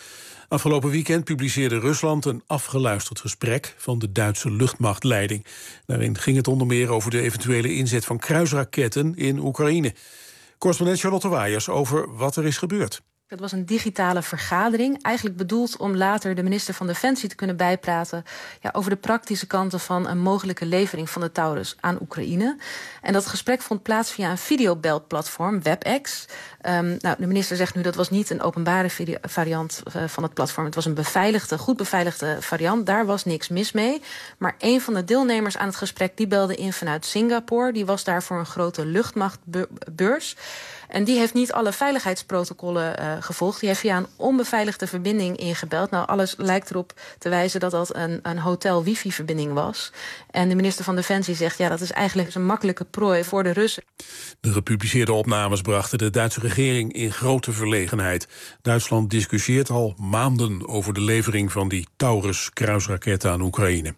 Afgelopen weekend publiceerde Rusland een afgeluisterd gesprek van de Duitse luchtmachtleiding. Daarin ging het onder meer over de eventuele inzet van kruisraketten in Oekraïne. Correspondent Charlotte Waaiers over wat er is gebeurd. Het was een digitale vergadering, eigenlijk bedoeld om later de minister van Defensie te kunnen bijpraten over de praktische kanten van een mogelijke levering van de Taurus aan Oekraïne. En dat gesprek vond plaats via een videobelplatform, WebEx. De minister zegt nu dat was niet een openbare variant van het platform. Het was een goed beveiligde variant. Daar was niks mis mee. Maar een van de deelnemers aan het gesprek die belde in vanuit Singapore. Die was daar voor een grote luchtmachtbeurs. En die heeft niet alle veiligheidsprotocollen gevolgd. Die heeft via een onbeveiligde verbinding ingebeld. Nou, alles lijkt erop te wijzen dat dat een hotel-wifi-verbinding was. En de minister van Defensie zegt, dat is eigenlijk een makkelijke prooi voor de Russen. De gepubliceerde opnames brachten de Duitse regering in grote verlegenheid. Duitsland discussieert al maanden over de levering van die Taurus-kruisraketten aan Oekraïne.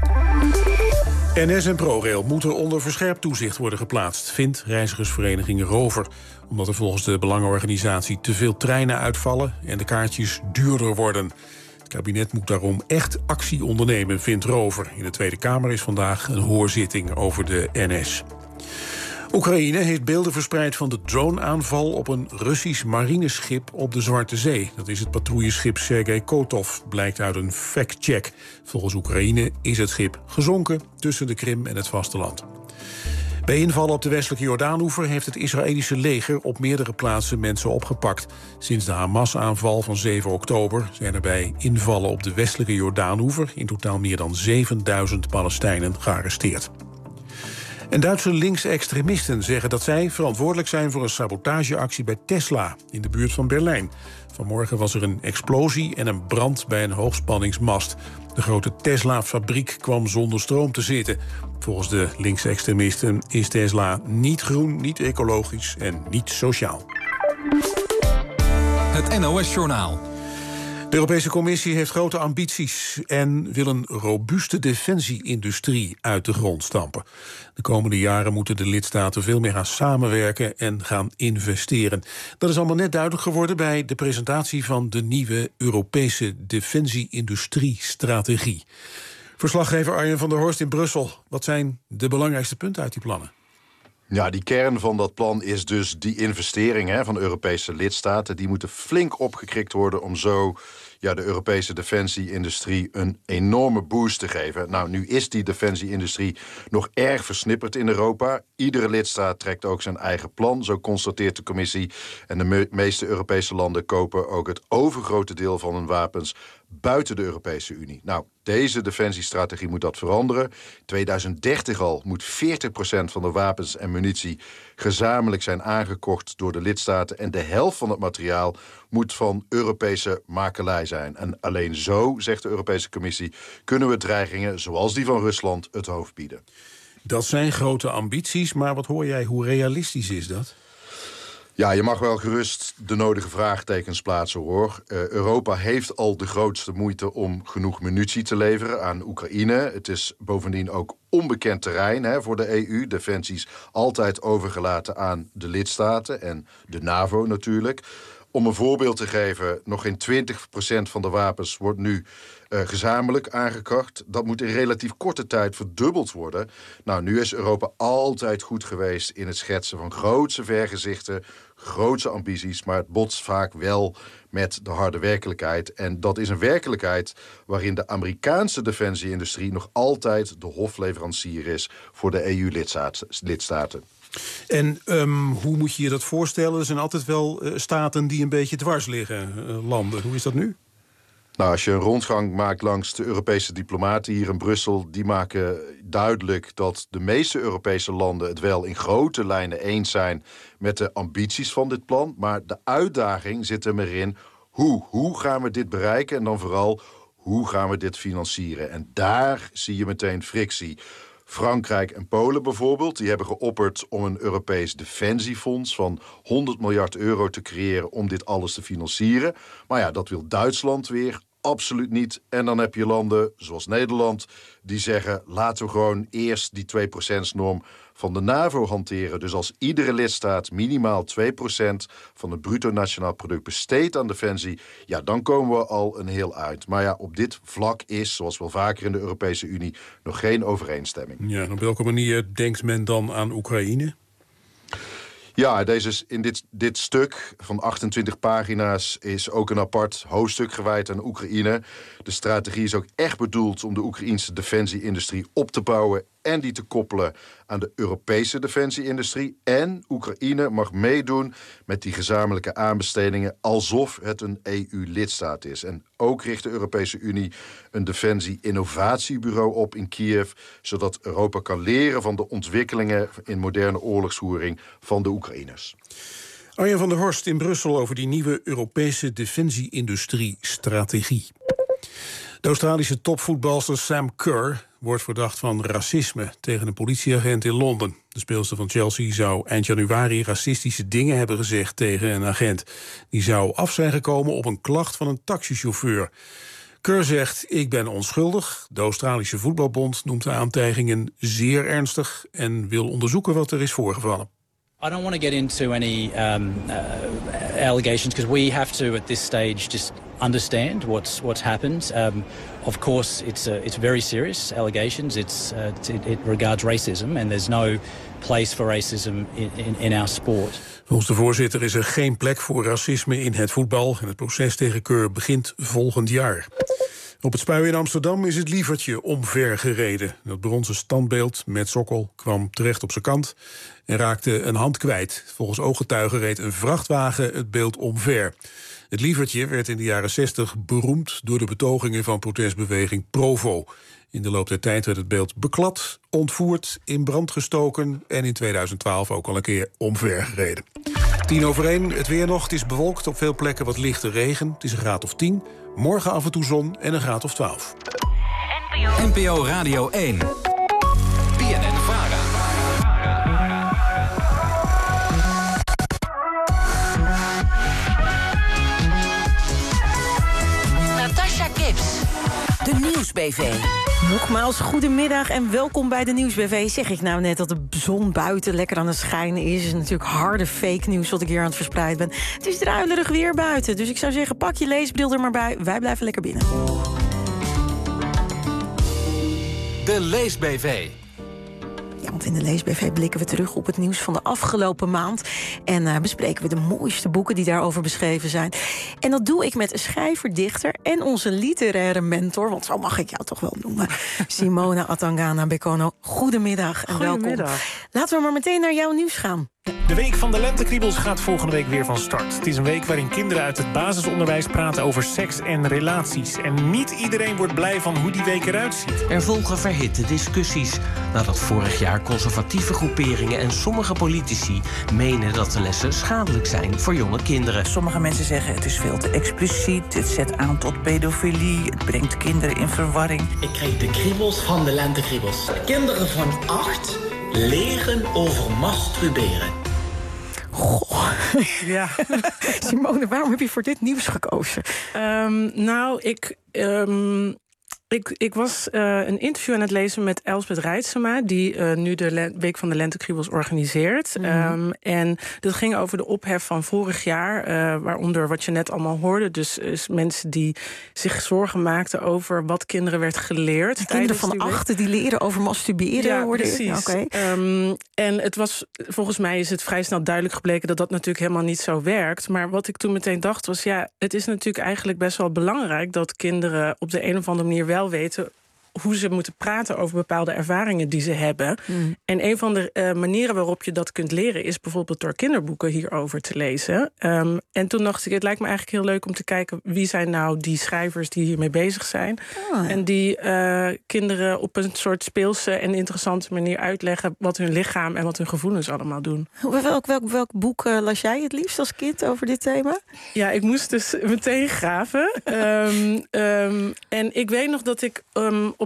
NS en ProRail moeten onder verscherpt toezicht worden geplaatst, vindt reizigersvereniging Rover. Omdat er volgens de belangenorganisatie te veel treinen uitvallen en de kaartjes duurder worden. Het kabinet moet daarom echt actie ondernemen, vindt Rover. In de Tweede Kamer is vandaag een hoorzitting over de NS. Oekraïne heeft beelden verspreid van de droneaanval op een Russisch marineschip op de Zwarte Zee. Dat is het patrouilleschip Sergei Kotov, blijkt uit een fact-check. Volgens Oekraïne is het schip gezonken tussen de Krim en het vasteland. Bij invallen op de westelijke Jordaanoever heeft het Israëlische leger op meerdere plaatsen mensen opgepakt. Sinds de Hamas-aanval van 7 oktober zijn er bij invallen op de westelijke Jordaanoever in totaal meer dan 7000 Palestijnen gearresteerd. En Duitse linksextremisten zeggen dat zij verantwoordelijk zijn voor een sabotageactie bij Tesla in de buurt van Berlijn. Vanmorgen was er een explosie en een brand bij een hoogspanningsmast. De grote Tesla-fabriek kwam zonder stroom te zitten. Volgens de linksextremisten is Tesla niet groen, niet ecologisch en niet sociaal. Het NOS-journaal. De Europese Commissie heeft grote ambities en wil een robuuste defensie-industrie uit de grond stampen. De komende jaren moeten de lidstaten veel meer gaan samenwerken en gaan investeren. Dat is allemaal net duidelijk geworden bij de presentatie van de nieuwe Europese defensie-industrie-strategie. Verslaggever Arjen van der Horst in Brussel. Wat zijn de belangrijkste punten uit die plannen? Ja, die kern van dat plan is dus die investeringen van de Europese lidstaten. Die moeten flink opgekrikt worden om zo de Europese defensie-industrie een enorme boost te geven. Nou, nu is die defensie-industrie nog erg versnipperd in Europa. Iedere lidstaat trekt ook zijn eigen plan, zo constateert de Commissie. En de meeste Europese landen kopen ook het overgrote deel van hun wapens buiten de Europese Unie. Nou, deze defensiestrategie moet dat veranderen. 2030 al moet 40% van de wapens en munitie gezamenlijk zijn aangekocht door de lidstaten. En de helft van het materiaal moet van Europese makelij zijn. En alleen zo, zegt de Europese Commissie, kunnen we dreigingen zoals die van Rusland het hoofd bieden. Dat zijn grote ambities, maar wat hoor jij, hoe realistisch is dat? Ja, je mag wel gerust de nodige vraagtekens plaatsen, hoor. Europa heeft al de grootste moeite om genoeg munitie te leveren aan Oekraïne. Het is bovendien ook onbekend terrein voor de EU. Defensie is altijd overgelaten aan de lidstaten en de NAVO natuurlijk. Om een voorbeeld te geven, nog geen 20% van de wapens wordt nu gezamenlijk aangekocht. Dat moet in relatief korte tijd verdubbeld worden. Nou, nu is Europa altijd goed geweest in het schetsen van grootse vergezichten, grootse ambities, maar het botst vaak wel met de harde werkelijkheid. En dat is een werkelijkheid waarin de Amerikaanse defensie-industrie nog altijd de hofleverancier is voor de EU-lidstaten. En hoe moet je je dat voorstellen? Er zijn altijd wel staten die een beetje dwars liggen, landen. Hoe is dat nu? Nou, als je een rondgang maakt langs de Europese diplomaten hier in Brussel, die maken duidelijk dat de meeste Europese landen het wel in grote lijnen eens zijn met de ambities van dit plan. Maar de uitdaging zit er maar in. Hoe gaan we dit bereiken? En dan vooral, hoe gaan we dit financieren? En daar zie je meteen frictie. Frankrijk en Polen bijvoorbeeld, die hebben geopperd om een Europees defensiefonds van 100 miljard euro te creëren om dit alles te financieren. Maar ja, dat wil Duitsland weer absoluut niet. En dan heb je landen zoals Nederland die zeggen, laten we gewoon eerst die 2%-norm van de NAVO hanteren. Dus als iedere lidstaat minimaal 2% van het bruto nationaal product besteedt aan defensie, ja, dan komen we al een heel uit. Maar ja, op dit vlak is, zoals wel vaker in de Europese Unie, nog geen overeenstemming. Ja, en op welke manier denkt men dan aan Oekraïne? Ja, in dit stuk van 28 pagina's is ook een apart hoofdstuk gewijd aan Oekraïne. De strategie is ook echt bedoeld om de Oekraïnse defensieindustrie op te bouwen en die te koppelen aan de Europese defensieindustrie. En Oekraïne mag meedoen met die gezamenlijke aanbestedingen alsof het een EU-lidstaat is. En ook richt de Europese Unie een defensie-innovatiebureau op in Kiev, zodat Europa kan leren van de ontwikkelingen in moderne oorlogsvoering van de Oekraïners. Arjen van der Horst in Brussel over die nieuwe Europese defensie-industrie-strategie. De Australische topvoetbalster Sam Kerr wordt verdacht van racisme tegen een politieagent in Londen. De speelster van Chelsea zou eind januari racistische dingen hebben gezegd tegen een agent. Die zou af zijn gekomen op een klacht van een taxichauffeur. Kerr zegt, ik ben onschuldig. De Australische Voetbalbond noemt de aantijgingen zeer ernstig en wil onderzoeken wat er is voorgevallen. I don't want to get into any allegations because we have to at this stage just understand what's happened. Of course, it's very serious allegations. It regards racism and there's no place for racism in our sport. Volgens de voorzitter is er geen plek voor racisme in het voetbal en het proces tegen Kerr begint volgend jaar. Op het Spui in Amsterdam is het lievertje omver gereden. Dat bronzen standbeeld met sokkel kwam terecht op zijn kant en raakte een hand kwijt. Volgens ooggetuigen reed een vrachtwagen het beeld omver. Het lievertje werd in de jaren 60 beroemd door de betogingen van protestbeweging Provo. In de loop der tijd werd het beeld beklad, ontvoerd, in brand gestoken en in 2012 ook al een keer omvergereden. 1:10, het weer nog. Het is bewolkt, op veel plekken wat lichte regen. Het is een graad of 10. Morgen af en toe zon en een graad of 12. NPO Radio 1. BNN-VARA. Natasha Gibbs, de Nieuwsbv. Nogmaals, goedemiddag en welkom bij de Nieuwsbv. Zeg ik nou net dat de zon buiten lekker aan het schijnen is? Is natuurlijk harde fake nieuws wat ik hier aan het verspreiden ben. Het is druilerig weer buiten, dus ik zou zeggen, pak je leesbril er maar bij. Wij blijven lekker binnen. De Lees-BV. Ja, want in de Lees-BV blikken we terug op het nieuws van de afgelopen maand. En bespreken we de mooiste boeken die daarover beschreven zijn. En dat doe ik met een schrijver, dichter en onze literaire mentor, want zo mag ik jou toch wel noemen, Simona Atangana Bekono. Goedemiddag en welkom. Laten we maar meteen naar jouw nieuws gaan. De Week van de Lentekriebels gaat volgende week weer van start. Het is een week waarin kinderen uit het basisonderwijs praten over seks en relaties. En niet iedereen wordt blij van hoe die week eruit ziet. Er volgen verhitte discussies. Nadat vorig jaar conservatieve groeperingen en sommige politici menen dat de lessen schadelijk zijn voor jonge kinderen. Sommige mensen zeggen het is veel te expliciet, het zet aan tot pedofilie, het brengt kinderen in verwarring. Ik kreeg de kriebels van de lentekriebels. Kinderen van 8 leren over masturberen. Goh. Ja. Simone, waarom heb je voor dit nieuws gekozen? Ik was een interview aan het lezen met Elsbeth Reitsema, die nu de Week van de Lentekriebels organiseert. Mm-hmm. En dat ging over de ophef van vorig jaar, waaronder wat je net allemaal hoorde. Dus mensen die zich zorgen maakten over wat kinderen werd geleerd. Kinderen van 8 die leren over masturberen. Ja, precies. Okay. En het was, volgens mij is het vrij snel duidelijk gebleken dat dat natuurlijk helemaal niet zo werkt. Maar wat ik toen meteen dacht was, ja, het is natuurlijk eigenlijk best wel belangrijk dat kinderen op de een of andere manier wel weten hoe ze moeten praten over bepaalde ervaringen die ze hebben. Mm. En een van de manieren waarop je dat kunt leren is bijvoorbeeld door kinderboeken hierover te lezen. En toen dacht ik, het lijkt me eigenlijk heel leuk om te kijken wie zijn nou die schrijvers die hiermee bezig zijn. Oh, ja. En die kinderen op een soort speelse en interessante manier uitleggen wat hun lichaam en wat hun gevoelens allemaal doen. Welk boek las jij het liefst als kind over dit thema? Ja, ik moest dus meteen graven. En ik weet nog dat ik op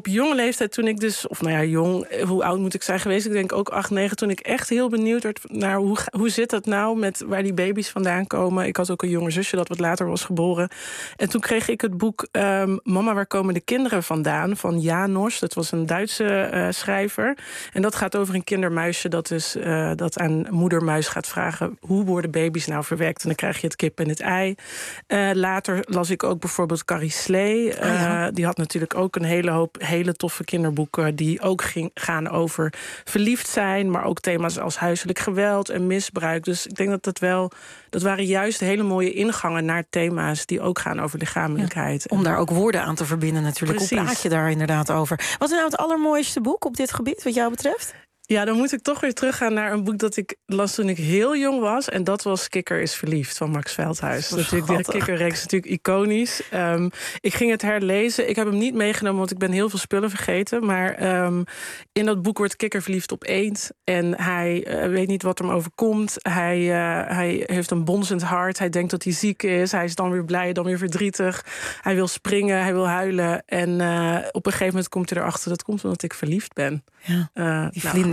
op jonge leeftijd, toen ik dus... of nou ja, jong, hoe oud moet ik zijn geweest? Ik denk ook 8, 9, toen ik echt heel benieuwd werd naar hoe zit dat nou met waar die baby's vandaan komen. Ik had ook een jonger zusje dat wat later was geboren. En toen kreeg ik het boek Mama, waar komen de kinderen vandaan? Van Janos, dat was een Duitse schrijver. En dat gaat over een kindermuisje dat aan moedermuis gaat vragen... hoe worden baby's nou verwekt? En dan krijg je het kip en het ei. Later las ik ook bijvoorbeeld Carrie Slee. Die had natuurlijk ook een hele hoop hele toffe kinderboeken... die ook gaan over verliefd zijn... maar ook thema's als huiselijk geweld en misbruik. Dus ik denk dat waren juist hele mooie ingangen naar thema's... die ook gaan over lichamelijkheid. Om daar ook woorden aan te verbinden natuurlijk. Precies. Hoe praat je daar inderdaad over? Wat is nou het allermooiste boek op dit gebied, wat jou betreft? Ja, dan moet ik toch weer teruggaan naar een boek dat ik las toen ik heel jong was. En dat was Kikker is verliefd van Max Veldhuis. De Kikkerreeks is natuurlijk iconisch. Ik ging het herlezen. Ik heb hem niet meegenomen, want ik ben heel veel spullen vergeten. Maar in dat boek wordt Kikker verliefd op eend. En hij weet niet wat hem overkomt. Hij heeft een bonzend hart. Hij denkt dat hij ziek is. Hij is dan weer blij, dan weer verdrietig. Hij wil springen, hij wil huilen. En op een gegeven moment komt hij erachter... dat komt omdat ik verliefd ben. Ja,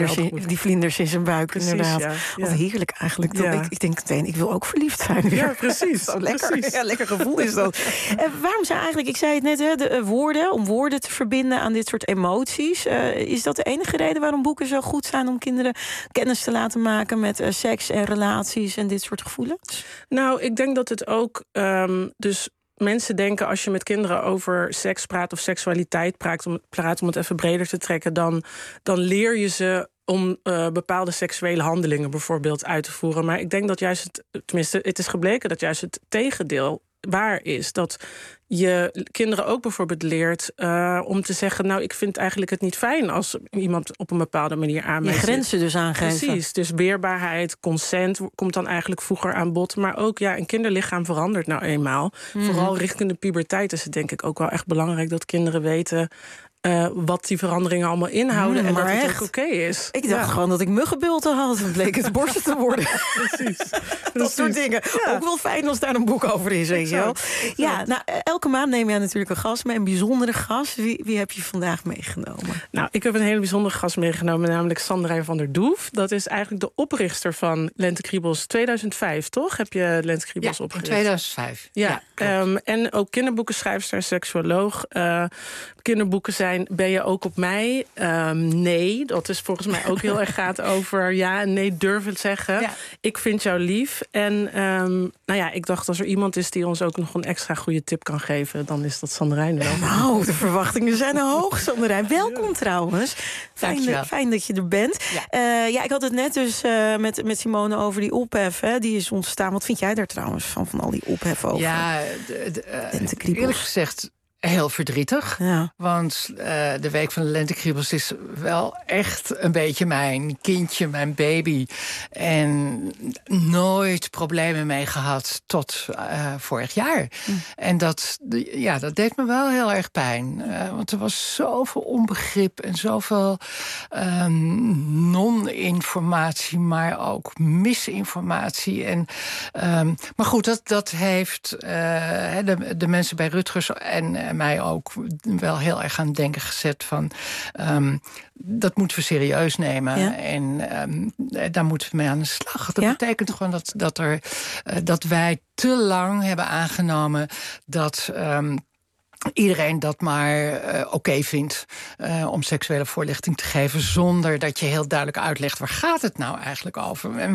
die vlinders in zijn buik, precies, inderdaad. Ja. Wat heerlijk eigenlijk. Ja. Ik denk meteen, ik wil ook verliefd zijn weer. Ja, precies. Zo lekker. Precies. Ja, lekker gevoel is dat. Waarom zijn eigenlijk, ik zei het net, de woorden... om woorden te verbinden aan dit soort emoties... is dat de enige reden waarom boeken zo goed zijn... om kinderen kennis te laten maken met seks en relaties... en dit soort gevoelens? Nou, ik denk dat het ook... dus mensen denken als je met kinderen over seks praat... of seksualiteit praat, om het even breder te trekken... dan leer je ze om bepaalde seksuele handelingen bijvoorbeeld uit te voeren. Maar ik denk dat juist het is gebleken dat juist het tegendeel waar is. Dat je kinderen ook bijvoorbeeld leert om te zeggen... nou, ik vind eigenlijk het niet fijn als iemand op een bepaalde manier aan mij je grenzen dus aangeven. Precies, dus weerbaarheid, consent komt dan eigenlijk vroeger aan bod. Maar ook, een kinderlichaam verandert nou eenmaal. Vooral richting de puberteit is het denk ik ook wel echt belangrijk... dat kinderen weten... wat die veranderingen allemaal inhouden en dat het ook oké is. Ik dacht gewoon dat ik muggenbulten had. Het bleek het borsten te worden. Precies. Dat soort dingen. Ja. Ook wel fijn als daar een boek over is, weet je wel. Ja, nou, elke maand neem jij natuurlijk een gast mee, een bijzondere gast. Wie heb je vandaag meegenomen? Nou, ik heb een hele bijzondere gast meegenomen, namelijk Sanderijn van der Doef. Dat is eigenlijk de oprichter van Lentekriebels 2005, toch? Heb je Lentekriebels opgericht? In 2005. Ja. En ook kinderboekenschrijfster en seksuoloog. Kinderboeken ben je ook op mij? Nee, dat is volgens mij ook heel erg gaat over... ja en nee durven zeggen. Ja. Ik vind jou lief. En ik dacht als er iemand is die ons ook nog een extra goede tip kan geven... dan is dat Sanderijn wel. Nou, de verwachtingen zijn hoog, Sanderijn. Welkom trouwens. Fijn dat je er bent. Ja, ik had het net dus met Simone over die ophef. Hè. Die is ontstaan. Wat vind jij daar trouwens van al die ophef over? Ja, eerlijk gezegd... heel verdrietig, ja. Want de Week van de Lentekriebels is wel echt een beetje mijn kindje, mijn baby. En nooit problemen mee gehad tot vorig jaar. En dat deed me wel heel erg pijn. Want er was zoveel onbegrip en zoveel non-informatie, maar ook misinformatie. En, maar goed, dat heeft de mensen bij Rutgers en mij ook wel heel erg aan het denken gezet van... dat moeten we serieus nemen. Ja. En daar moeten we mee aan de slag. Dat betekent gewoon dat wij te lang hebben aangenomen dat... iedereen dat maar oké vindt om seksuele voorlichting te geven... zonder dat je heel duidelijk uitlegt waar gaat het nou eigenlijk over. En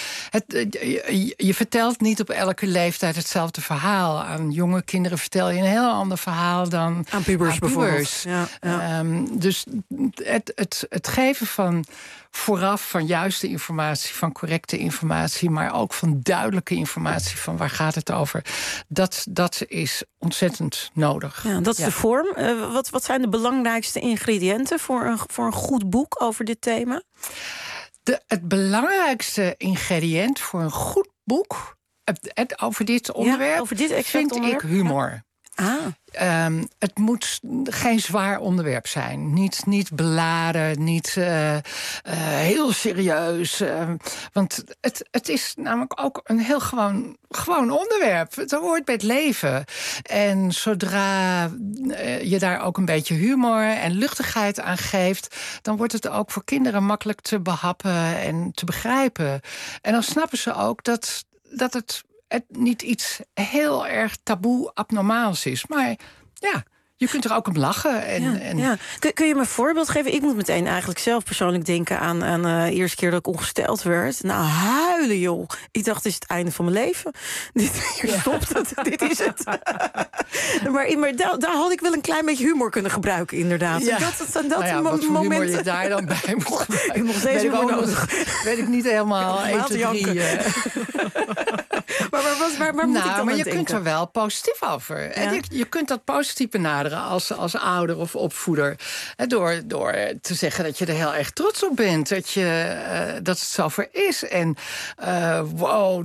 je vertelt niet op elke leeftijd hetzelfde verhaal. Aan jonge kinderen vertel je een heel ander verhaal dan aan pubers bijvoorbeeld. Ja. Dus het geven van... vooraf van juiste informatie, van correcte informatie... maar ook van duidelijke informatie van waar gaat het over. Dat is ontzettend nodig. Ja, dat is de vorm. Wat zijn de belangrijkste ingrediënten voor een goed boek over dit thema? Het belangrijkste ingrediënt voor een goed boek... over dit onderwerp, vind ik humor. Het moet geen zwaar onderwerp zijn. Niet beladen, niet heel serieus. Want het is namelijk ook een heel gewoon onderwerp. Het hoort bij het leven. En zodra je daar ook een beetje humor en luchtigheid aan geeft, dan wordt het ook voor kinderen makkelijk te behappen en te begrijpen. En dan snappen ze ook dat het niet iets heel erg taboe abnormaals is. Maar ja, je kunt er ook om lachen. Kun je me een voorbeeld geven? Ik moet meteen eigenlijk zelf persoonlijk denken aan de eerste keer dat ik ongesteld werd. Nou, huilen joh. Ik dacht, dit is het einde van mijn leven. Hier stopt het. Dit is het. maar daar had ik wel een klein beetje humor kunnen gebruiken, inderdaad. Ja. Wat voor humor je daar dan bij moet gebruiken. Ik nog steeds humor nodig. Weet ik niet helemaal. 1, 2, 3. Maar moet ik dan maar je denken? kunt er wel positief over. Ja. Je kunt dat positief benaderen als ouder of opvoeder. Door te zeggen dat je er heel erg trots op bent. Dat het zover is. En wow,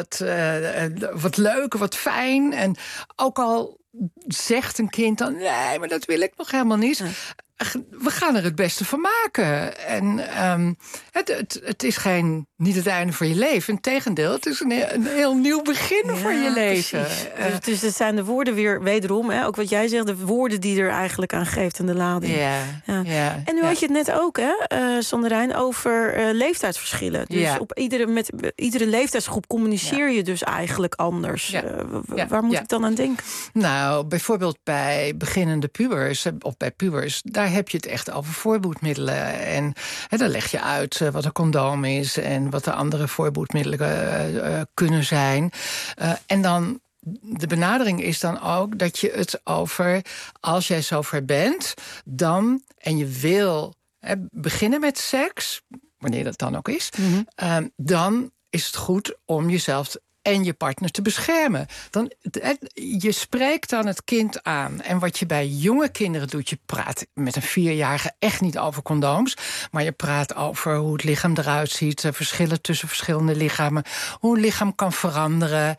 wat leuk, wat fijn. En ook al zegt een kind dan, nee, maar dat wil ik nog helemaal niet. We gaan er het beste van maken. En het is niet het einde voor je leven. Integendeel, het is een heel nieuw begin voor je leven. Dus het zijn de woorden weer, wederom, ook wat jij zegt, de woorden die er eigenlijk aan geeft en de lading. Ja. En nu had je het net ook, Sanderijn, over leeftijdsverschillen. Dus met iedere leeftijdsgroep communiceer je dus eigenlijk anders. Waar moet ik dan aan denken? Nou, bijvoorbeeld bij beginnende pubers, of bij pubers, daar heb je het echt over voorboedmiddelen. En dan leg je uit wat een condoom is en wat de andere voorboedmiddelen kunnen zijn. En dan de benadering is dan ook dat je het over, als jij zover bent, dan, en je wil beginnen met seks, wanneer dat dan ook is, dan is het goed om jezelf en je partner te beschermen. Je spreekt dan het kind aan. En wat je bij jonge kinderen doet, je praat met een 4-jarige echt niet over condooms, maar je praat over hoe het lichaam eruit ziet, verschillen tussen verschillende lichamen, hoe een lichaam kan veranderen.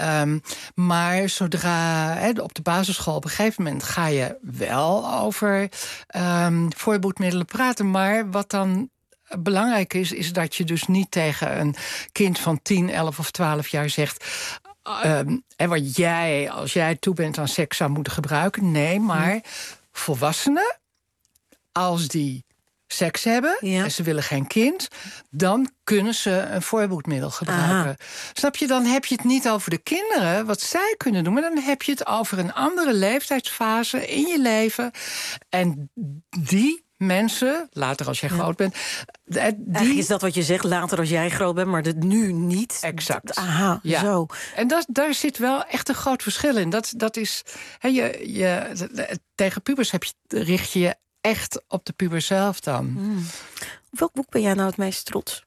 Maar zodra op de basisschool op een gegeven moment ga je wel over voorboedmiddelen praten, maar wat dan belangrijk is dat je dus niet tegen een kind van 10, 11 of 12 jaar zegt, wat jij, als jij toe bent aan seks, zou moeten gebruiken. Nee, maar volwassenen, als die seks hebben en ze willen geen kind, dan kunnen ze een voorboedmiddel gebruiken. Snap je? Dan heb je het niet over de kinderen, wat zij kunnen doen, maar dan heb je het over een andere leeftijdsfase in je leven. En die mensen, later als jij groot bent, Eigenlijk is dat wat je zegt, later als jij groot bent, maar nu niet. Exact. Zo. En daar zit wel echt een groot verschil in. Dat is, tegen pubers richt je echt op de puber zelf dan. Op welk boek ben jij nou het meest trots?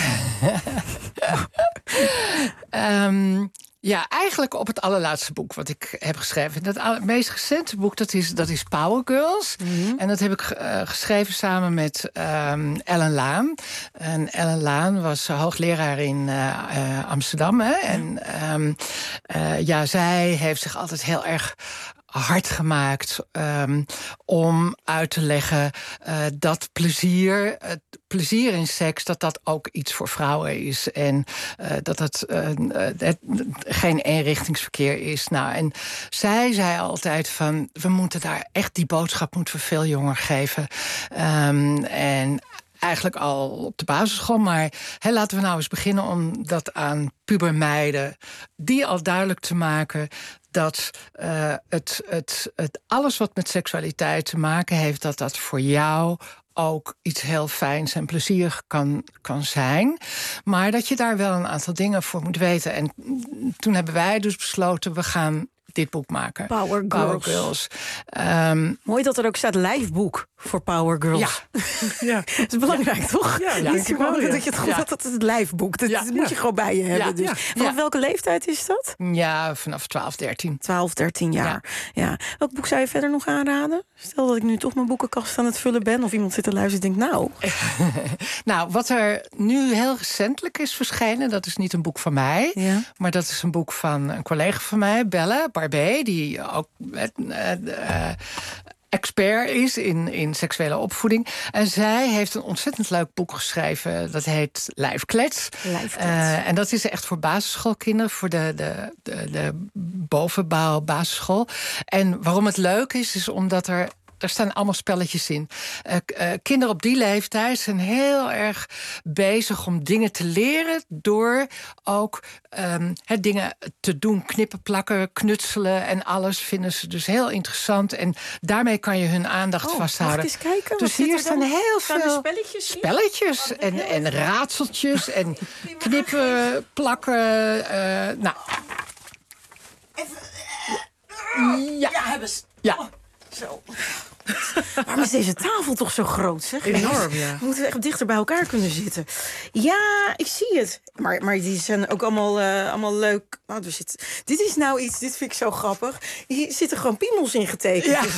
Ja, eigenlijk op het allerlaatste boek wat ik heb geschreven. Het meest recente boek, dat is Power Girls. En dat heb ik geschreven samen met Ellen Laan. En Ellen Laan was hoogleraar in Amsterdam. En zij heeft zich altijd heel erg hard gemaakt om uit te leggen dat plezier in seks, dat ook iets voor vrouwen is. En dat het geen eenrichtingsverkeer is. Nou, en zij zei altijd van, we moeten daar echt, die boodschap moeten we veel jonger geven. En eigenlijk al op de basisschool, maar laten we nou eens beginnen om dat aan pubermeiden, die al duidelijk te maken dat alles wat met seksualiteit te maken heeft, dat voor jou ook iets heel fijns en plezierig kan zijn. Maar dat je daar wel een aantal dingen voor moet weten. En toen hebben wij dus besloten, we gaan dit boek maken. Power Girls. Mooi dat er ook staat lijfboek voor Power Girls. Ja. Dat is belangrijk, toch? Ja, dat je het goed had, dat het lijfboek. Dat moet je gewoon bij je hebben. Dus. Vanaf welke leeftijd is dat? Ja, vanaf 12, 13. 12, 13 jaar. Ja. Welk boek zou je verder nog aanraden? Stel dat ik nu toch mijn boekenkast aan het vullen ben, of iemand zit te luisteren en denkt, nou. Nou, wat er nu heel recentelijk is verschenen, dat is niet een boek van mij, maar dat is een boek van een collega van mij, Belle Barbé, die ook expert is in seksuele opvoeding. En zij heeft een ontzettend leuk boek geschreven. Dat heet Lijfklets. En dat is echt voor basisschoolkinderen, voor de bovenbouw basisschool. En waarom het leuk is omdat er staan allemaal spelletjes in. Kinderen op die leeftijd zijn heel erg bezig om dingen te leren door ook dingen te doen. Knippen, plakken, knutselen en alles vinden ze dus heel interessant. En daarmee kan je hun aandacht vasthouden. Mag ik eens kijken? Dus hier staan heel veel spelletjes en raadseltjes en knippen, plakken. Ja, hebben ze. Ja. Zo. Waarom is deze tafel toch zo groot, zeg? Enorm, ja. We moeten echt dichter bij elkaar kunnen zitten. Ja, ik zie het. Maar die zijn ook allemaal leuk. Oh, dit is nou iets, dit vind ik zo grappig. Hier zitten gewoon piemels in getekend. Ja.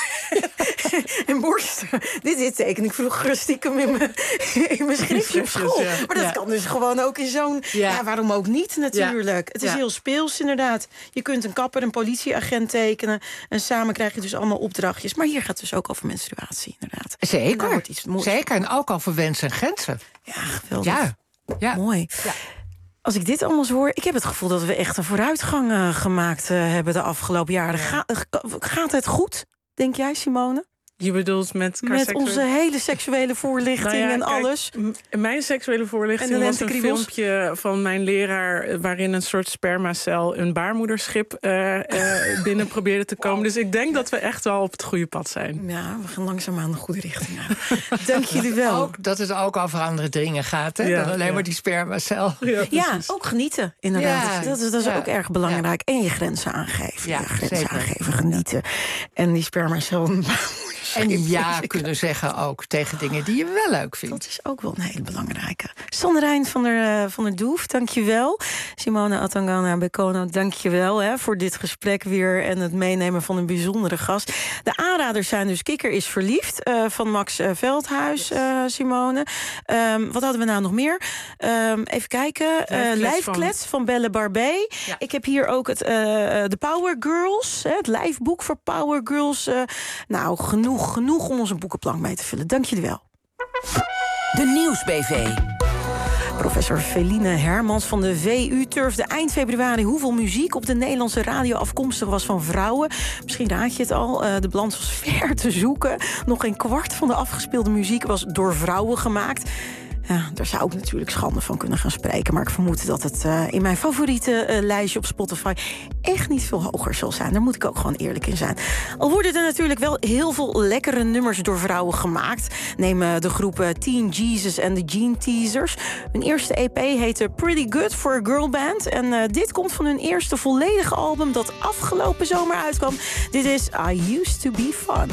En borsten. Dit teken ik vroeger stiekem in mijn schriftje op school. Ja. Maar dat kan dus gewoon ook in zo'n... Ja, waarom ook niet natuurlijk. Het is heel speels inderdaad. Je kunt een kapper, een politieagent tekenen. En samen krijg je dus allemaal opdrachtjes. Maar hier gaat het dus ook over menstruatie inderdaad. Zeker. Wordt iets moois. Zeker. En ook over wensen en grenzen. Ja, geweldig. Ja. Mooi. Ja. Als ik dit allemaal hoor, ik heb het gevoel dat we echt een vooruitgang gemaakt hebben de afgelopen jaren. Gaat het goed, denk jij, Simone? Je bedoelt met onze hele seksuele voorlichting en alles. Mijn seksuele voorlichting was een filmpje van mijn leraar waarin een soort spermacel een baarmoederschip binnen probeerde te komen. Dus ik denk dat we echt wel op het goede pad zijn. Ja, we gaan langzaamaan de goede richting aan. Dank jullie wel. Ook dat het ook over andere dingen gaat, hè? Dan alleen maar die spermacel. Ja, ook genieten, inderdaad. Ja, dat is ook erg belangrijk. En je grenzen aangeven. Ja, grenzen aangeven, genieten. En die spermacel. En ja kunnen zeggen ook tegen dingen die je wel leuk vindt. Dat is ook wel een hele belangrijke. Sanderijn van der Doef, dank je wel. Simone Atangana Bekono, dank je wel voor dit gesprek weer en het meenemen van een bijzondere gast. De aanraders zijn dus Kikker is verliefd van Max Veldhuis, Simone. Wat hadden we nou nog meer? Even kijken. Lijfklets van Belle Barbé. Ja. Ik heb hier ook de Power Girls, het lijfboek voor Power Girls. Nou, genoeg om onze boekenplank mee te vullen. Dank jullie wel. De Nieuwsbv. Professor Feline Hermans van de VU turfde eind februari hoeveel muziek op de Nederlandse radio afkomstig was van vrouwen. Misschien raad je het al, de balans was ver te zoeken. Nog een kwart van de afgespeelde muziek was door vrouwen gemaakt. Ja, daar zou ik natuurlijk schande van kunnen gaan spreken. Maar ik vermoed dat het in mijn favoriete lijstje op Spotify echt niet veel hoger zal zijn. Daar moet ik ook gewoon eerlijk in zijn. Al worden er natuurlijk wel heel veel lekkere nummers door vrouwen gemaakt. Neem de groepen Teen Jesus en de Gene Teasers. Hun eerste EP heette Pretty Good for a Girl Band. En dit komt van hun eerste volledige album dat afgelopen zomer uitkwam. Dit is I Used to Be Fun.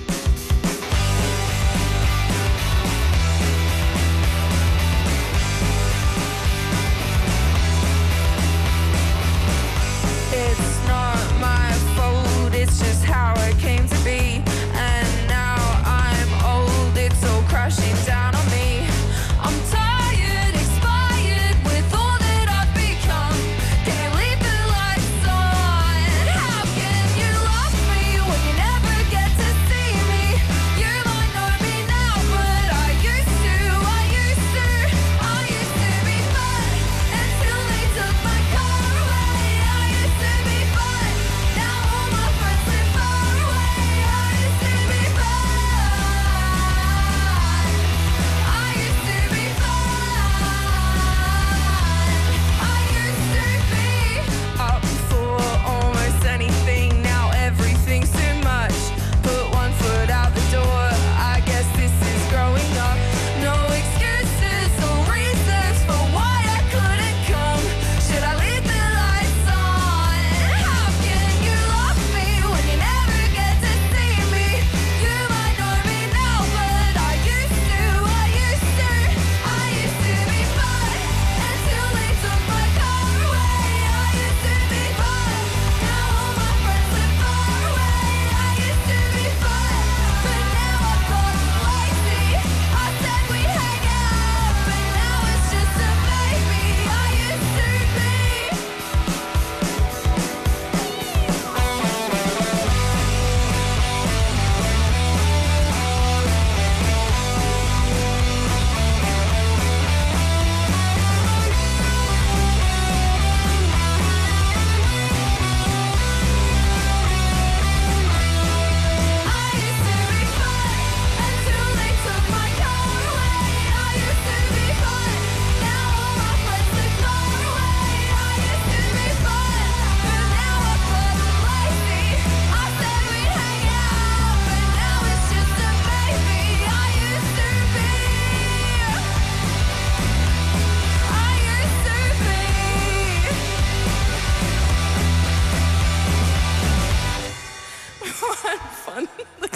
It's just how it came to be. And now I'm old, it's all crashing down on me. I'm tired, expired with all that I've become. Can't leave the lights on. How can you love me when you never get to see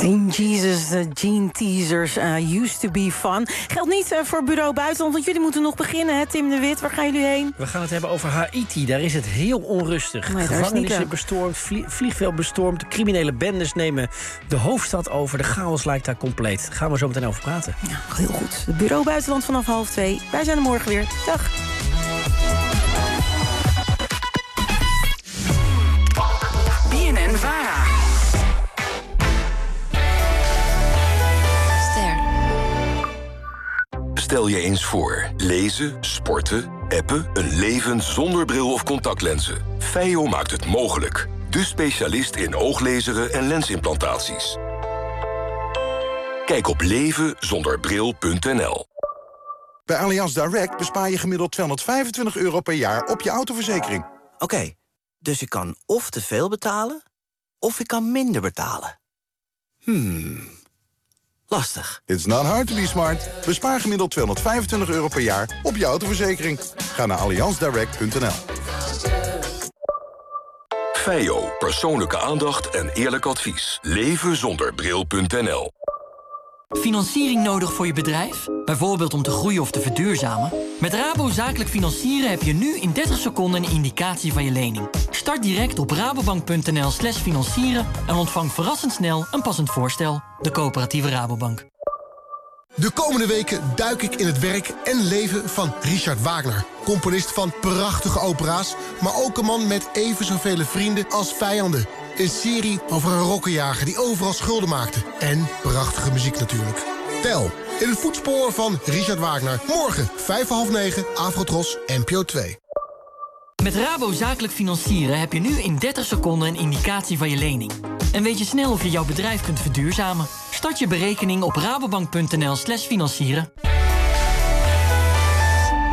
Teen Jesus, de Gene Teasers, used to be fun. Geldt niet voor Bureau Buitenland, want jullie moeten nog beginnen, hè, Tim de Wit. Waar gaan jullie heen? We gaan het hebben over Haiti. Daar is het heel onrustig. Nee, Gevangenissen bestormd, vliegveld bestormd. De criminele bendes nemen de hoofdstad over. De chaos lijkt daar compleet. Daar gaan we zo meteen over praten. Ja, heel goed. Het Bureau Buitenland vanaf 1:30. Wij zijn er morgen weer. Dag. BNN-VARA. Stel je eens voor, lezen, sporten, appen, een leven zonder bril of contactlenzen. Feio maakt het mogelijk. De specialist in ooglezeren en lensimplantaties. Kijk op levenzonderbril.nl. Bij Allianz Direct bespaar je gemiddeld €225 per jaar op je autoverzekering. Oké, dus ik kan of te veel betalen, of ik kan minder betalen. Lastig. It's not hard to be smart. Bespaar gemiddeld €225 per jaar op je autoverzekering. Ga naar allianzdirect.nl. Feio, persoonlijke aandacht en eerlijk advies. Levenzonderbril.nl. Financiering nodig voor je bedrijf? Bijvoorbeeld om te groeien of te verduurzamen? Met Rabo Zakelijk Financieren heb je nu in 30 seconden een indicatie van je lening. Start direct op rabobank.nl/financieren en ontvang verrassend snel een passend voorstel. De Coöperatieve Rabobank. De komende weken duik ik in het werk en leven van Richard Wagner. Componist van prachtige opera's, maar ook een man met even zoveel vrienden als vijanden. Een serie over een rokkenjager die overal schulden maakte. En prachtige muziek natuurlijk. Tel, in het voetspoor van Richard Wagner. Morgen, 8:55, Afrotros, NPO 2. Met Rabo Zakelijk Financieren heb je nu in 30 seconden een indicatie van je lening. En weet je snel of je jouw bedrijf kunt verduurzamen? Start je berekening op rabobank.nl/financieren.